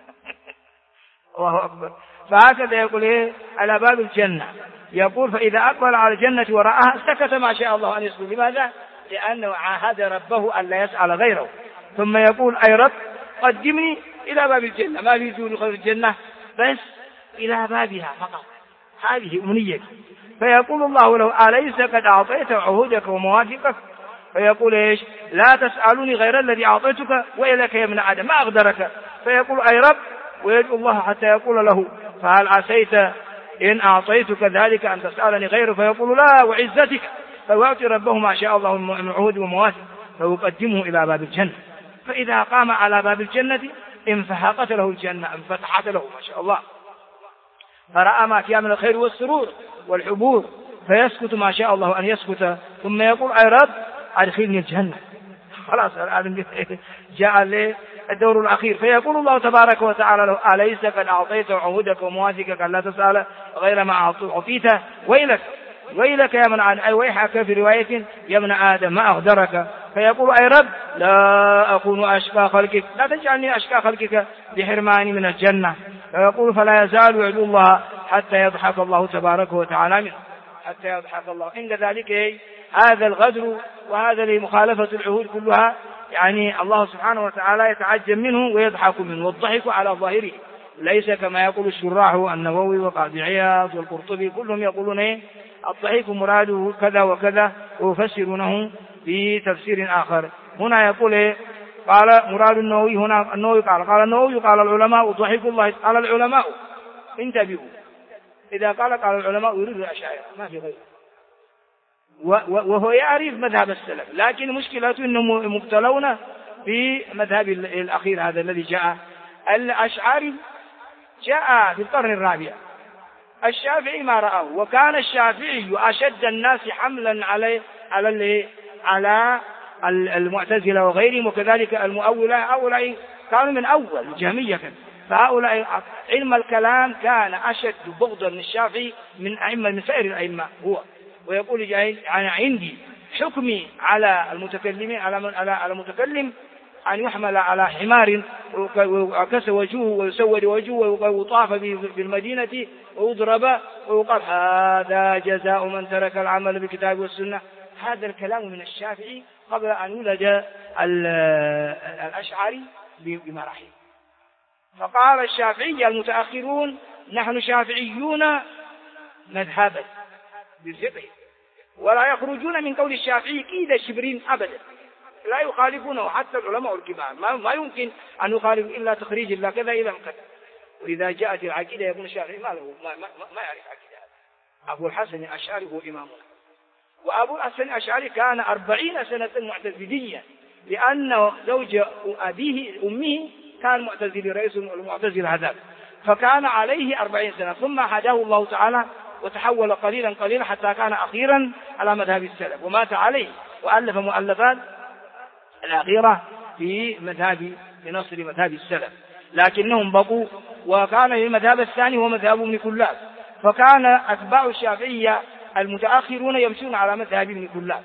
الله أكبر. فهكذا يقول إيه على باب الجنة. يقول فإذا أقبل على الجنة ورآها سكت ما شاء الله أن يسكت. لماذا؟ لأنه عاهد ربه أن لا يسأل غيره. ثم يقول أي رب قدمني إلى باب الجنة، ما في دون خير الجنة بس إلى بابها فقط، هذه أمنيتي. فيقول الله له أليس قد أعطيت عهودك ومواثيقك؟ فيقول إيش؟ لا تسألني غير الذي أعطيتك وإليك يا ابن آدم ما أقدرك. فيقول أي رب، ويدعو الله حتى يقول له فهل عسيت إن أعطيتك ذلك أن تسألني غيره؟ فيقول لا وعزتك. فيعطي ربه ما شاء الله من عهود ومواثيق، فيقدمه إلى باب الجنة. فإذا قام على باب الجنة انفحقت له الجنة، انفتحت له ما شاء الله، فرأى ما فيها من الخير والسرور والحبور، فيسكت ما شاء الله أن يسكت. ثم يقول أي رب أدخلني الجنة. خلاص الآن جاء الدور الأخير. فيقول الله تبارك وتعالى له أليس قد أعطيت عهودك ومواثيقك أن لا تسأل غير ما أعطيته ويلك يا من آدم، أي ويحك في رواية يا ابن آدم ما أغدرك. فيقول أي رب لا أكون أشقى خلقك، لا تجعلني أشقى خلقك بحرماني من الجنة. فيقول فلا يزال يعدو الله حتى يضحك الله تبارك وتعالى منه، حتى يضحك الله. عند ذلك هذا الغدر وهذا لمخالفة العهود كلها، يعني الله سبحانه وتعالى يتعجب منه ويضحك منه، والضحك على ظاهره ليس كما يقول الشراح النووي وقاضي عياض والقرطبي، كلهم يقولون الضحك مراده كذا وكذا ويفسرونه بتفسير آخر. هنا يقول قال مراد النووي، هنا النووي قال النووي قال العلماء ضحك الله، قال العلماء انتبهوا، إذا قال العلماء يريد الأشاعرة ما في غيره، وهو يعرف مذهب السلف، لكن مشكلته أنهم مبتلون في مذهب الأخير هذا الذي جاء. الأشعري جاء في القرن الرابع، الشافعي ما رأه، وكان الشافعي أشد الناس حملا على المعتزلة وغيرهم، وكذلك المؤولة، هؤلاء كانوا من أول الجهمية، فهؤلاء علم الكلام كان أشد بغضا للشافعي من سائر الأئمة هو. ويقول يعني عندي حكمي على المتكلمين على المتكلم أن يحمل على حمار ويعكس وجهه ويسود وجهه ويطاف بالمدينة ويضرب ويقال هذا جزاء من ترك العمل بالكتاب والسنة. هذا الكلام من الشافعي قبل أن يولد الأشعري بمراحل. فقال الشافعي المتأخرون نحن شافعيون مذهبا بالفقه، ولا يخرجون من قول الشافعي كيد شبرين أبدا، لا يخالفونه حتى العلماء الكبار، ما يمكن أن يخالف إلا تخريج إلا كذا إلى كذا. وإذا جاءت العقيدة يقول الشافعي ما يعرف عقيدة. أبو الحسن الأشعري هو إمامنا، وأبو الحسن الأشعري كان 40 سنة معتزليا، لأن زوج أمه كان معتزلي رئيس المعتزلة هذا، فكان عليه 40 سنة، ثم هداه الله تعالى وتحول قليلا قليلا حتى كان أخيرا على مذهب السلف ومات عليه، وألف مؤلفات الأخيرة في نصر مذهب السلف، لكنهم بقوا. وكان المذهب الثاني هو مذهب ابن كلاب، فكان أتباع الشافعية المتأخرون يمشون على مذهب ابن كلاب،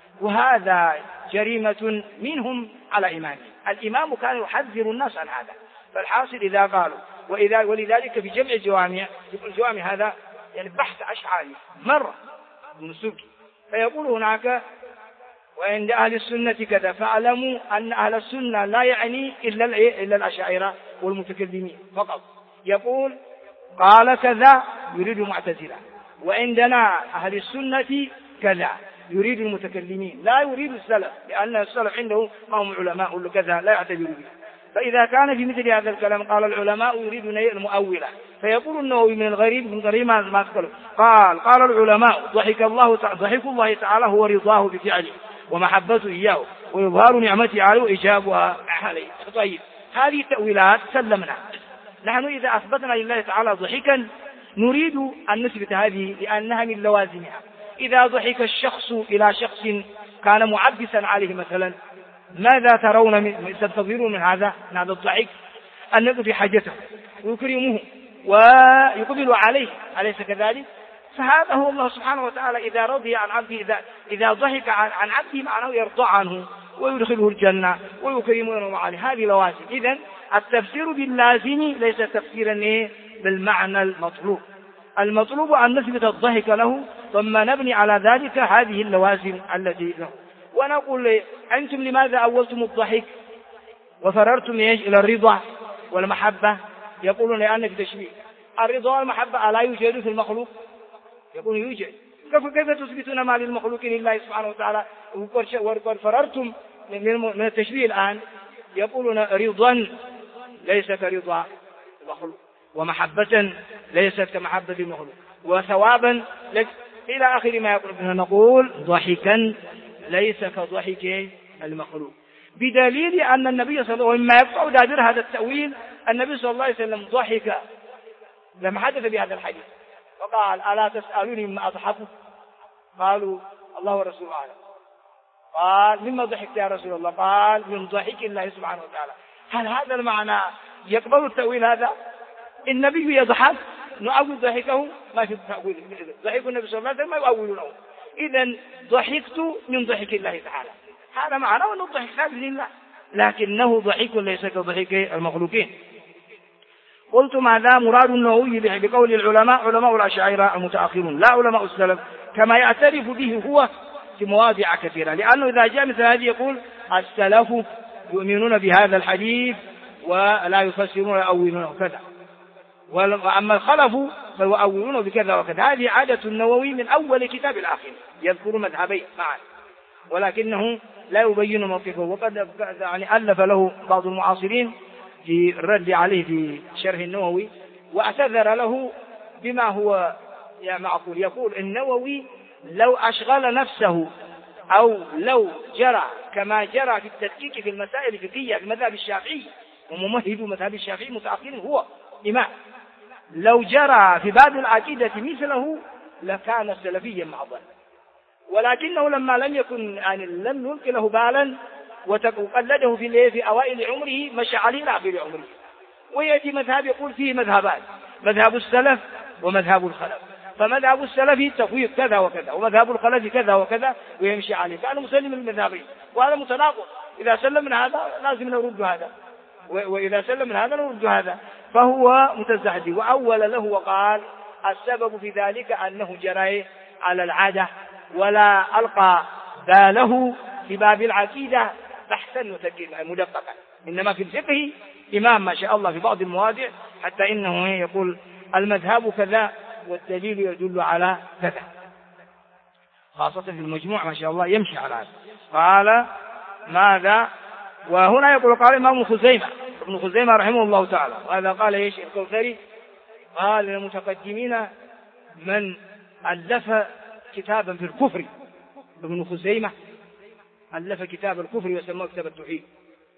وهذا جريمة منهم على إمامه. الإمام كان يحذر الناس عن هذا، فالحاصل إذا قالوا ولذلك في جمع الجوامع، الجوامع هذا يعني بحث أشعري مرة من سوقي، فيقول هناك وعند أهل السنة كذا، فاعلموا أن أهل السنة لا يعني إلا الأشاعرة والمتكلمين فقط. يقول قال كذا يريد المعتزلة، وعندنا أهل السنة كذا يريد المتكلمين، لا يريد السلف، لأن السلف عنده ما هم علماء كذا لا يعتبر به. فإذا كان في مثل هذا الكلام قال العلماء يريدون المؤولة، فيقول النووي من غريب ما تقول قال العلماء ضحك الله تعالى هو رضاه بفعله ومحبته إياه وإظهار نعمته عليه وإجابها عليه. طيب هذه التأويلات سلمنا. نحن إذا أثبتنا لله تعالى ضحكا نريد أن نثبت هذه لأنها من لوازمها. إذا ضحك الشخص إلى شخص كان معبسا عليه مثلا، ماذا تنتظرون من هذا الضحك؟ أن يقضي حاجته ويكرمه ويقبل عليه، أليس كذلك؟ فهذا هو الله سبحانه وتعالى إذا رضي عن عبده، إذا ضحك عن عبده معناه يرضى عنه ويدخله الجنة ويكرمونه عليه. هذه لوازم. إذن التفسير باللازم ليس تفسيرا بالمعنى المطلوب أن نثبت الضحك له ثم نبني على ذلك هذه اللوازم التي له. ونقول أنتم لماذا أولتم الضحك وفررتم إلى الرضا والمحبة؟ يقولون لأن في تشبيه الرضا والمحبة ألا يوجد في المخلوق؟ يقول يوجد. كيف تثبتون ما للمخلوق لله سبحانه وتعالى وقد فررتم من التشبيه الآن؟ يقولون رضا ليس كرضا المخلوق، ومحبة ليست كمحبة المخلوق، وثوابا إلى آخر ما يقول. نقول ضحكا ليس كضحك المخلوق، بدليل أن النبي صلى الله عليه وسلم ما يقطع دابر هذا التأويل. النبي صلى الله عليه وسلم ضحك لما حدث بهذا الحديث فقال ألا تسألوني مما أضحك؟ قالوا الله ورسوله أعلم. قال مما ضحكت يا رسول الله؟ قال من ضحك الله سبحانه وتعالى. هل هذا المعنى يقبل التأويل هذا؟ النبي يضحك نؤول ضحكه؟ ما في تأويل. ضحك النبي صلى الله عليه وسلم ما يؤولونه. إذن ضحكت من ضحك الله تعالى، هذا معنى أنه ضحك ثابت لله، لكنه ضحك ليس كضحك المخلوقين. قلت ماذا مراد النووي بقول العلماء؟ علماء الأشاعرة المتأخرون لا علماء السلف، كما يعترف به هو في مواضع كثيرة، لأنه إذا جاء مثل هذه يقول السلف يؤمنون بهذا الحديث ولا يفسرون ويؤولونه كذا، وأما الخلف فيؤولونه بكذا وكذا. هذه عادة النووي من أول كتاب الآخر، يذكر مذهبين معا ولكنه لا يبين موقفه. وقد يعني ألف له بعض المعاصرين في الرد عليه في شرح النووي واعتذر له بما هو معقول. يقول النووي لو أشغل نفسه أو لو جرى كما جرى في التدقيق في المسائل الفقهية في مذهب الشافعي، وممهد مذهب الشافعي متأخر هو إمام، لو جرى في باب العقيدة مثله لكان سلفيا محضا، ولكنه لما لم يكن يعني لم يلقي له بالا وقلده في أوائل عمره مشى عليه لآخر عمره. ويأتي مذهب يقول فيه مذهبان، مذهب السلف ومذهب الخلف، فمذهب السلف تفويض كذا وكذا ومذهب الخلف كذا وكذا ويمشي عليه، كان مسلم المذهبين، وهذا متناقض. إذا سلم من هذا لازم نرد هذا، وإذا سلم من هذا نرد هذا، فهو متزحزح. وأول له وقال السبب في ذلك أنه جرى على العادة ولا ألقى باله في باب العقيدة بحثا مدققا، إنما في الفقه إمام ما شاء الله في بعض المواضع، حتى إنه يقول المذهب كذا والدليل يدل على كذا، خاصة في المجموع ما شاء الله يمشي على هذا. قال ماذا؟ وهنا يقول قال الإمام ابن خزيمة رحمه الله تعالى، وهذا قال ايش الكوثري؟ قال للمتقدمين من ألف كتابا في الكفر، ابن خزيمة ألف كتاب الكفر وسماه كتاب التوحيد،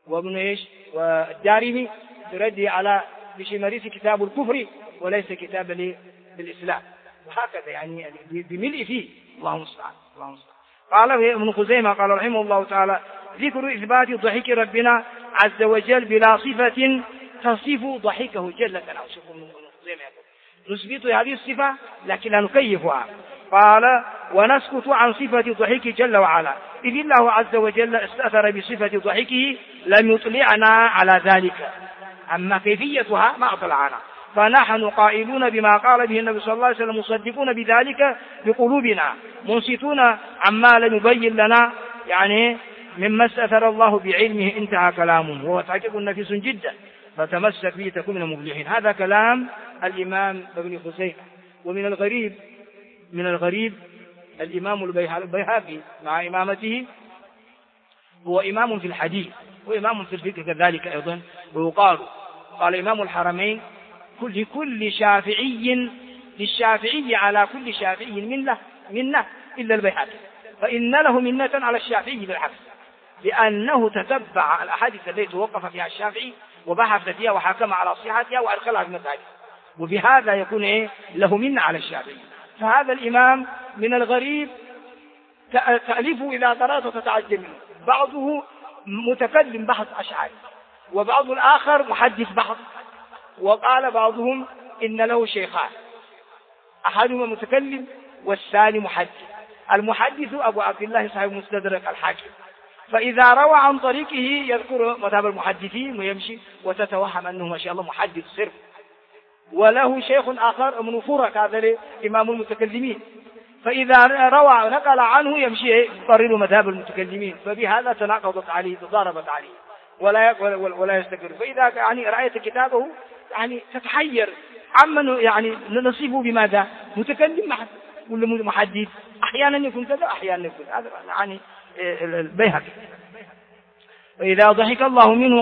وابن إيش والدارمي تردي على بشماريس كتاب الكفر وليس كتاب للإسلام، وهكذا يعني بملء فيه. الله المستعان. قال ابن خزيمة قال رحمه الله تعالى: ذكر إثبات ضحك ربنا عز وجل بلا صفة تصف ضحكه جل جلاله. شوفوا ابن خزيمة نثبت هذه الصفة لكن لا نكيفها. قال: ونسكت عن صفة ضحك جل وعلا، إذ الله عز وجل استأثر بصفة ضحكه لم يطلعنا على ذلك، أما كيفيتها ما أطلعنا، فنحن قائلون بما قال به النبي صلى الله عليه وسلم، مصدقون بذلك بقلوبنا، منصتون عما لم يبين لنا يعني مما استأثر الله بعلمه. انتهى كلامه، وهو تحقيق نفيس جدا، فتمسك به تكون من المفلحين. هذا كلام الإمام ابن خزيمة. ومن الغريب الإمام البيهقي مع إمامته هو إمام في الحديث وإمام في الفقه كذلك أيضا. ويقال قال إمام الحرمين: لكل شافعي للشافعي على كل شافعي منة إلا البيهقي، فإن له منة على الشافعي بالعكس، لأنه تتبع الأحاديث التي توقف فيها الشافعي وبحث فيها وحكم على صحتها وأدخلها في مذهبه، وبهذا يكون له منة على الشافعي. فهذا الإمام من الغريب تأليفه إلى ثلاثة تتعجب منه، بعضه متكلم بحث أشعري، وبعض الآخر محدث بحث، وقال بعضهم إن له شيخان، أحدهما متكلم والثاني محدث. المحدث أبو عبد الله صاحب مستدرك الحاكم، فإذا روى عن طريقه يذكر مذهب المحدثين ويمشي، وتتوهم أنه ما شاء الله محدث صرف. وله شيخ آخر ابن فرك، هذا إمام المتكلمين، فإذا روى نقل عنه يمشي يقرر مذهب المتكلمين، فبهذا تناقضت عليه تضاربت عليه ولا يستقر. فإذا يعني رأيت كتابه يعني تتحير عمن يعني نصيبه بماذا؟ متكلم ولا محدث، أحيانا يكون كذا أحيانا يكون هذا يعني البيهقي. فإذا ضحك الله منه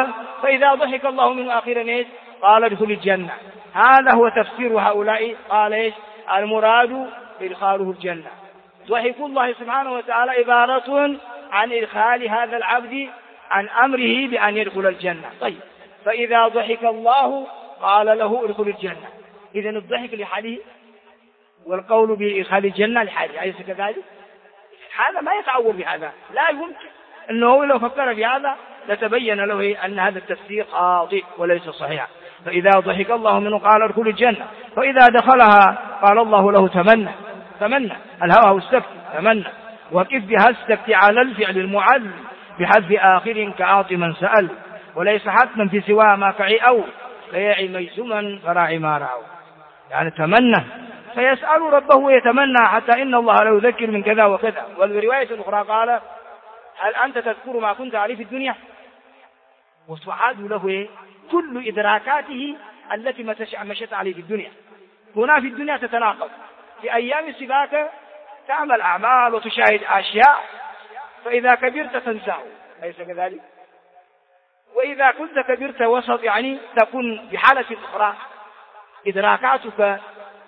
آخرا قال ادخل الجنة. هذا هو تفسير هؤلاء. قال المراد إدخاله الجنة. ضحك الله سبحانه وتعالى عبارة عن إدخال هذا العبد عن أمره بأن يدخل الجنة. طيب، فإذا ضحك الله قال له ادخل الجنة، إذن الضحك لحاله والقول بإدخال الجنة لحاله، أليس كذلك؟ هذا ما يتعور بهذا، لا يمكن أنه لو فكر في هذا لتبين له أن هذا التفسير خاطئ وليس صحيح. فإذا ضحك الله منه قال ادخل الجنة، فإذا دخلها قال الله له تمنى الهوى واستفتي تمنى، وكف بها استفتي على الفعل المعل بحذف آخر كأعط من سأل، وليس حتما في سوى ما كعي أو فيعي ميسما فراعي ما رعوا. يعني تمنى، فيسأل ربه ويتمنى حتى إن الله لا يذكر من كذا وكذا. والرواية الأخرى قال هل أنت تذكر ما كنت عليه في الدنيا؟ وتعاد له كل إدراكاته التي مشت عليه في الدنيا. هنا في الدنيا تتناقض، في أيام السباكة تعمل أعمال وتشاهد أشياء، فإذا كبرت تنساه، أليس كذلك؟ وإذا كنت كبرت وسط يعني تكون بحالة أخرى، إدراكاتك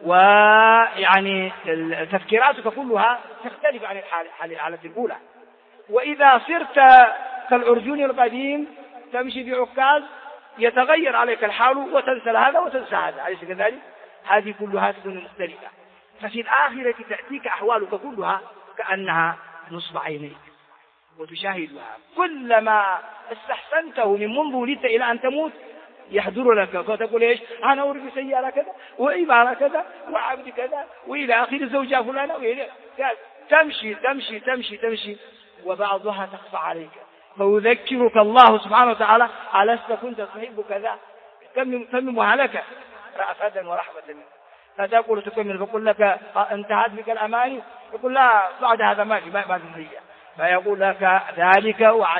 ويعني تفكيراتك كلها تختلف عن الحالة الأولى. وإذا صرت كالعرجون القديم تمشي بعكاز يتغير عليك الحال وتنسى هذا وتنسى هذا، أليس كذلك؟ هذه كلها تكون مختلفة. ففي الآخرة تأتيك أحوالك كلها كأنها نصب عينيك وتشاهدها، كلما استحسنته من منذ ولدت إلى أن تموت يحضر لك، فتقول أنا أريد سيارة كذا وعمارة كذا وعبد كذا وإلى آخر زوجة فلانة تمشي تمشي تمشي تمشي، وبعضها تخفى عليك، فيذكرك الله سبحانه وتعالى ألست كنت تحب كذا، تم مهلكة رأفة ورحمة منه، فتقول تكمل فقل لك انتهت بك الأماني، يقول لا بعد هذا ما في فيقول لك ذلك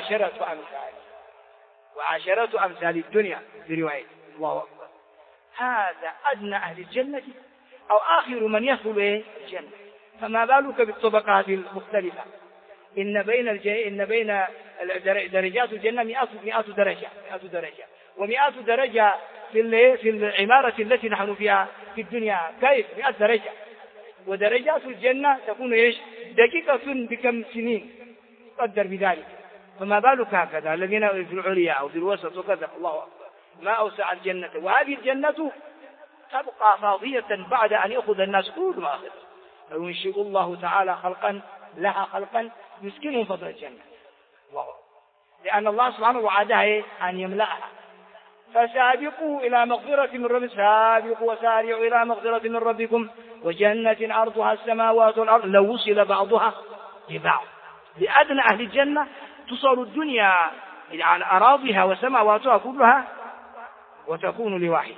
وعشرة أمثال الدنيا في رواية. الله أكبر. هذا أدنى أهل الجنة أو آخر من يدخل الجنة، فما بالك بالطبقات المختلفة. إن بين درجات الجنة 100 درجة و100 درجة في العمارة التي نحن فيها في الدنيا. كيف 100 درجة؟ ودرجات الجنة تكون دقيقة بكم سنين قدر بذلك، فما بالك هكذا الذين في العليا أو في الوسط وكذا. الله أكبر، ما أوسع الجنة. وهذه الجنة تبقى فاضية بعد أن يأخذ الناس كل ما أخذ. فينشئ الله تعالى خلقا لها خلقا يسكنهم فضل الجنة، لأن الله سبحانه وعدها أن يملأها. فسابقوا إلى مغفرة من ربكم، سابقوا وسارعوا إلى مغفرة من ربكم وجنة عرضها السماوات والأرض لو وصل بعضها ببعض. لأدنى أهل الجنة تصل الدنيا على أراضها وسماواتها كلها وتكون لواحد.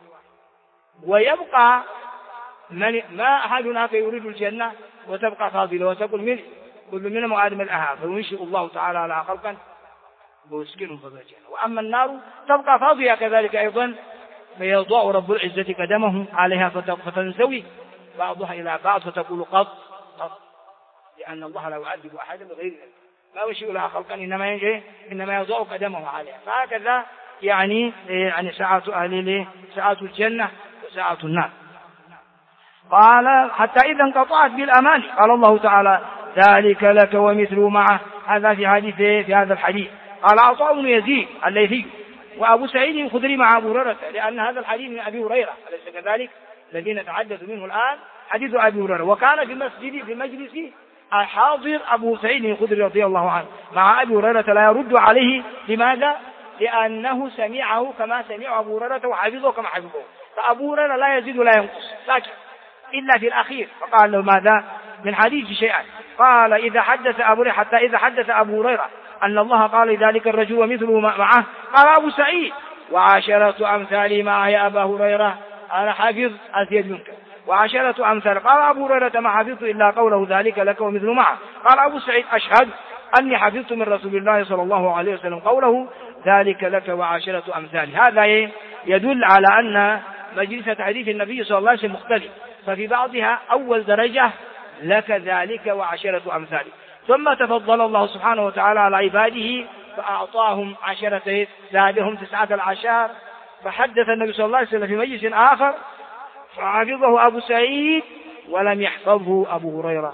ويبقى ما أحد هناك يريد الجنة وتبقى فاضلة وتقول من كل منهم آدم الأهاب. فينشئ الله تعالى على خلقا ويسكنهم فضل الجنة. وأما النار تبقى فاضية كذلك أيضا، فيضع رب العزة قدمه عليها فتنزوي بعضها إلى بعض فتقول قط قط، لأن الله لا يعذب أحدا بغير ذلك. ما ينشئ لها خلقا إنما يضع قدمه عليها. فهكذا يعني ساعة ساعة الجنة وساعة النار. قال حتى إذا انقطعت بالأمان قال الله تعالى ذلك لك ومثله معه. هذا في هذا الحديث. قال عطاء بن يزيد الليثي وأبو سعيد الخدري مع أبو هريرة، لأن هذا الحديث من أبي هريرة أليس كذلك؟ الذي نتحدث منه الآن حديث أبي هريرة. وكان في مجلس حاضر أبو سعيد الخدري رضي الله عنه مع أبي هريرة لا يرد عليه. لماذا؟ لأنه سمعه كما سمع أبو هريرة وحفظه كما حفظه. فأبو هريرة لا يزيد ولا ينقص، لكن إلا في الأخير. فقال له ماذا من حديث شيئا؟ قال إذا حدث حتى إذا حدث أبو هريرة أن الله قال ذلك الرجل ومثله معه، قال أبو سعيد وعشرة أمثالي معه يا أبا هريرة أنا حافظ أزيد منك وعشرة أمثال. قال أبو هريرة ما حفظت إلا قوله ذلك لك ومثله معه. قال أبو سعيد أشهد أني حفظت من رسول الله صلى الله عليه وسلم قوله ذلك لك وعشرة أمثال. هذا يدل على أن مجلس حديث النبي صلى الله عليه وسلم مختلف، ففي بعضها أول درجة لك ذلك وعشرة أمثال، ثم تفضل الله سبحانه وتعالى على عباده فأعطاهم عشرة زادهم 19. فحدث النبي صلى الله عليه وسلم في مجلس آخر فحفظه أبو سعيد ولم يحفظه أبو هريرة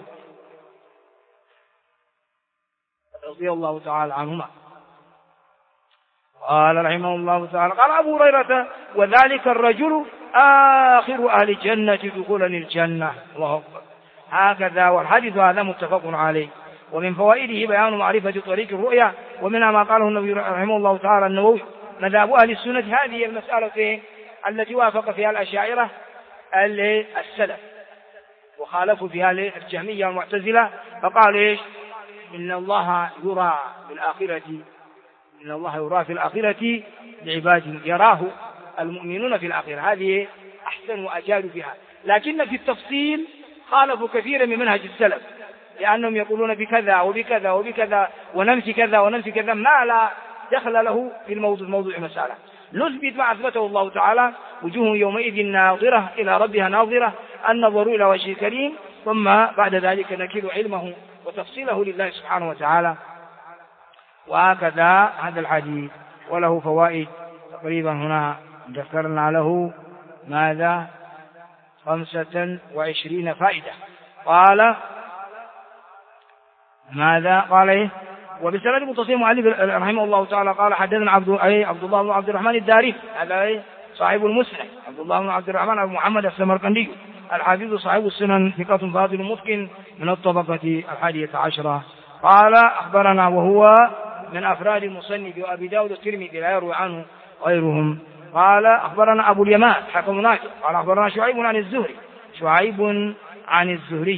رضي الله تعالى عنهما. قال رحمه الله تعالى قال أبو هريرة وذلك الرجل آخر أهل الجنة دخولا الجنة. الله أكبر. هكذا. والحديث هذا متفق عليه. ومن فوائده بيان معرفة طريق الرؤيا، ومنها ما قاله النبي رحمه الله تعالى النووي مذهب أهل السنة. هذه المسألة التي وافق فيها الأشاعرة السلف وخالفوا فيها الجهمية والمعتزلة، فقال إيش؟ إن الله يرى بالآخرة، إن الله يرى في الآخرة لعباده، يراه المؤمنون في الآخرة. هذه أحسن وأجاد فيها. لكن في التفصيل خالفوا كثيرا من منهج السلف، لأنهم يقولون بكذا وبكذا وبكذا ونمسي كذا ونمسي كذا ما لا دخل له في موضوع مسألة. نثبت ما أثبته الله تعالى وجوه يومئذ ناظرة إلى ربها ناظرة، النظر إلى وجه الكريم، ثم بعد ذلك نكيل علمه وتفصيله لله سبحانه وتعالى. وهكذا هذا الحديث وله فوائد تقريبا هنا ذكرنا له ماذا 25 فائدة. قال ماذا؟ قال إيه؟ وبسند متصل مؤلف رحمه الله تعالى قال حدثنا عبد الله بن عبد الرحمن الداري، هذا صاحب المسند، عبد الله بن عبد الرحمن أبو محمد السمرقندي الحافظ صاحب السنن ثقة فاضل متقن من الطبقة 11. قال أخبرنا وهو من أفراد المصنف وأبي داود الترمذي لا يروي عنه غيرهم. قال أخبرنا أبو اليمان حكم نافع قال أخبرنا شعيب عن الزهري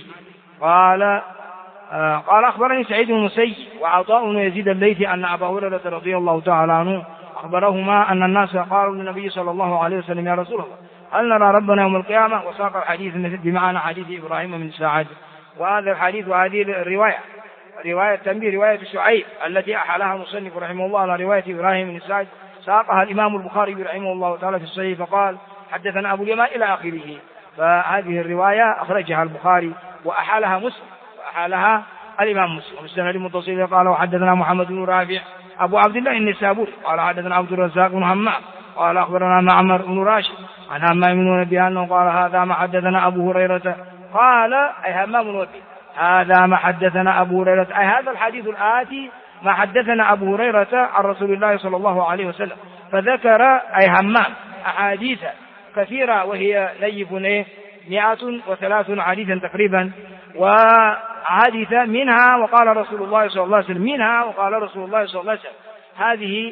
قال أخبرني سعيد بن المسيب وعطاء بن يزيد الليثي أن أبا هريرة رضي الله تعالى عنه أخبرهما أن الناس قالوا للنبي صلى الله عليه وسلم يا رسول الله هل نرى ربنا يوم القيامة؟ وساق الحديث بمعنى حديث إبراهيم بن سعد. وهذا الحديث وهذه رواية تنبيه رواية شعيب التي أحالها المصنف رحمه الله على رواية إبراهيم بن سعد ساقها الإمام البخاري رحمه الله تعالى في الصحيح فقال حدثنا أبو اليمان إلى آخره. فهذه الرواية أخرجها البخاري وأحالها مسلم وأحالها الإمام مسلم. والسند المتصل قال وحدثنا محمد بن رافع أبو عبد الله النسابوري قال حدثنا عبد الرزاق بن همام قال أخبرنا معمر بن راشد عن همام بن نبيه أنه قال هذا ما حدثنا أبو هريرة قال أي همام بن نبيه هذا ما حدثنا أبو هريرة أي هذا الحديث الآتي ما حدثنا أبو هريرة عن رسول الله صلى الله عليه وسلم، فذكر أي همام أحاديث كثيرة وهي نيف 103 حديثا تقريبا، وحديث منها وقال رسول الله صلى الله عليه وسلم، منها وقال رسول الله صلى الله عليه وسلم. هذه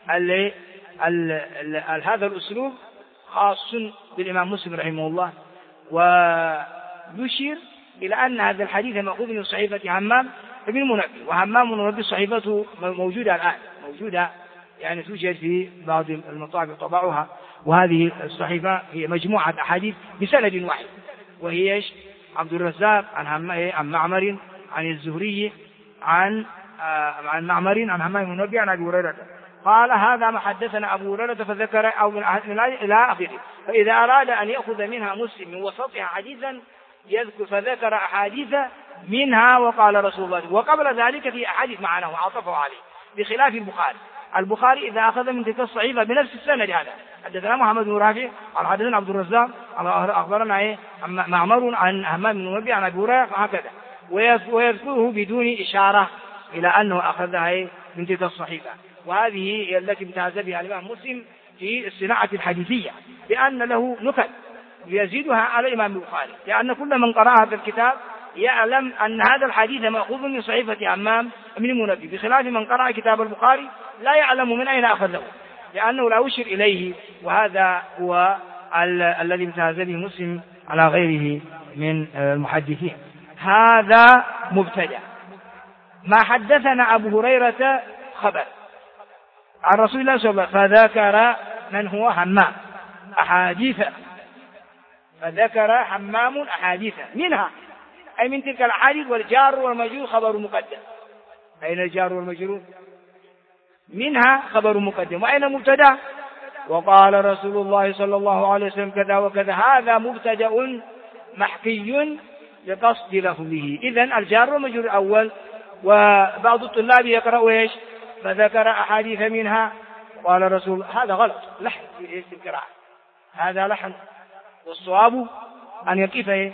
هذا الأسلوب خاص بالإمام مسلم رحمه الله، ويشير إلى أن هذا الحديث مأخوذ من صحيفة همام ابن منبه، وهمام بن منبه صحيفته موجودة الآن، موجودة يعني توجد في بعض المطابع طبعها، وهذه الصحيفة هي مجموعة أحاديث بسند واحد، وهي عبد الرزاق عن معمر عن الزهري عن معمر عن همام بن منبه عن أبي هريرة قال هذا ما حدثنا أبو هريرة فذكر أو من إلى آخره. فإذا أراد أن يأخذ منها مسلم من وسطها حديثا يذكر فذكر أحاديث منها وقال رسول الله، وقبل ذلك في أحاديث معناه وعطفه عليه، بخلاف البخاري إذا أخذ من تلك الصحيفة بنفس السند هذا حدثنا محمد بن رافع قال حدثنا عبد الرزاق أخبرنا معمر عن همام بن منبه عن أبي هريرة هكذا، ويذكره بدون إشارة إلى أنه أخذها من تلك الصحيفة. وهذه هي التي امتاز بها الإمام مسلم في الصناعة الحديثية، لأن له نكت يزيدها على الإمام البخاري، لأن كل من قرأ هذا الكتاب يعلم أن هذا الحديث مأخوذ من صحيفة همام بن منبه، بخلاف من قرأ كتاب البخاري لا يعلم من أين أخذه، لأنه لا يشير إليه. وهذا هو الذي امتاز به مسلم على غيره من المحدثين. هذا مبتدأ. ما حدثنا أبو هريرة خبر عن رسول الله صلى الله عليه وسلم فذكر من هو همام أحاديث، فذكر همام أحاديث منها أي من تلك الأحاديث، والجار والمجرور خبر مقدم. أين الجار والمجرور؟ منها خبر مقدم. وأين مبتدأ؟ وقال رسول الله صلى الله عليه وسلم كذا وكذا. هذا مبتدأ محكي لقصد لفظه. إذن الجار والمجرور الأول. وبعض الطلاب يقرأوا إيش؟ فذكر أحاديث منها قال رسول. هذا غلط، لحن في القراءة، هذا لحن، والصواب أن يقف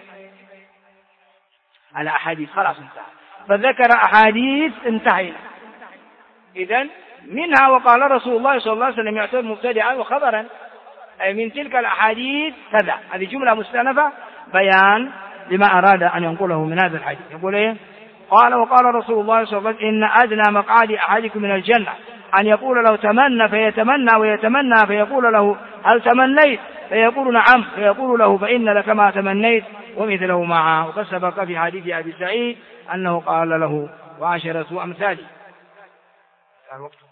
على أحاديث. خلاص انتهى. فذكر أحاديث انتهينا. إذن منها وقال رسول الله صلى الله عليه وسلم يعتبر مبتدعا وخبرا، أي من تلك الأحاديث كذا. هذه جملة مستأنفة بيان لما أراد أن ينقله من هذا الحديث. يقول إيه؟ قال وقال رسول الله صلى الله عليه وسلم إن أدنى مقعد أحدكم من الجنة أن يقول له تمنى فيتمنى ويتمنى فيقول له هل تمنيت فيقول نعم فيقول له فإن لك ما تمنيت ومثله معه. وقد سبق في حديث أبي سعيد أنه قال له وعشرة أمثالي.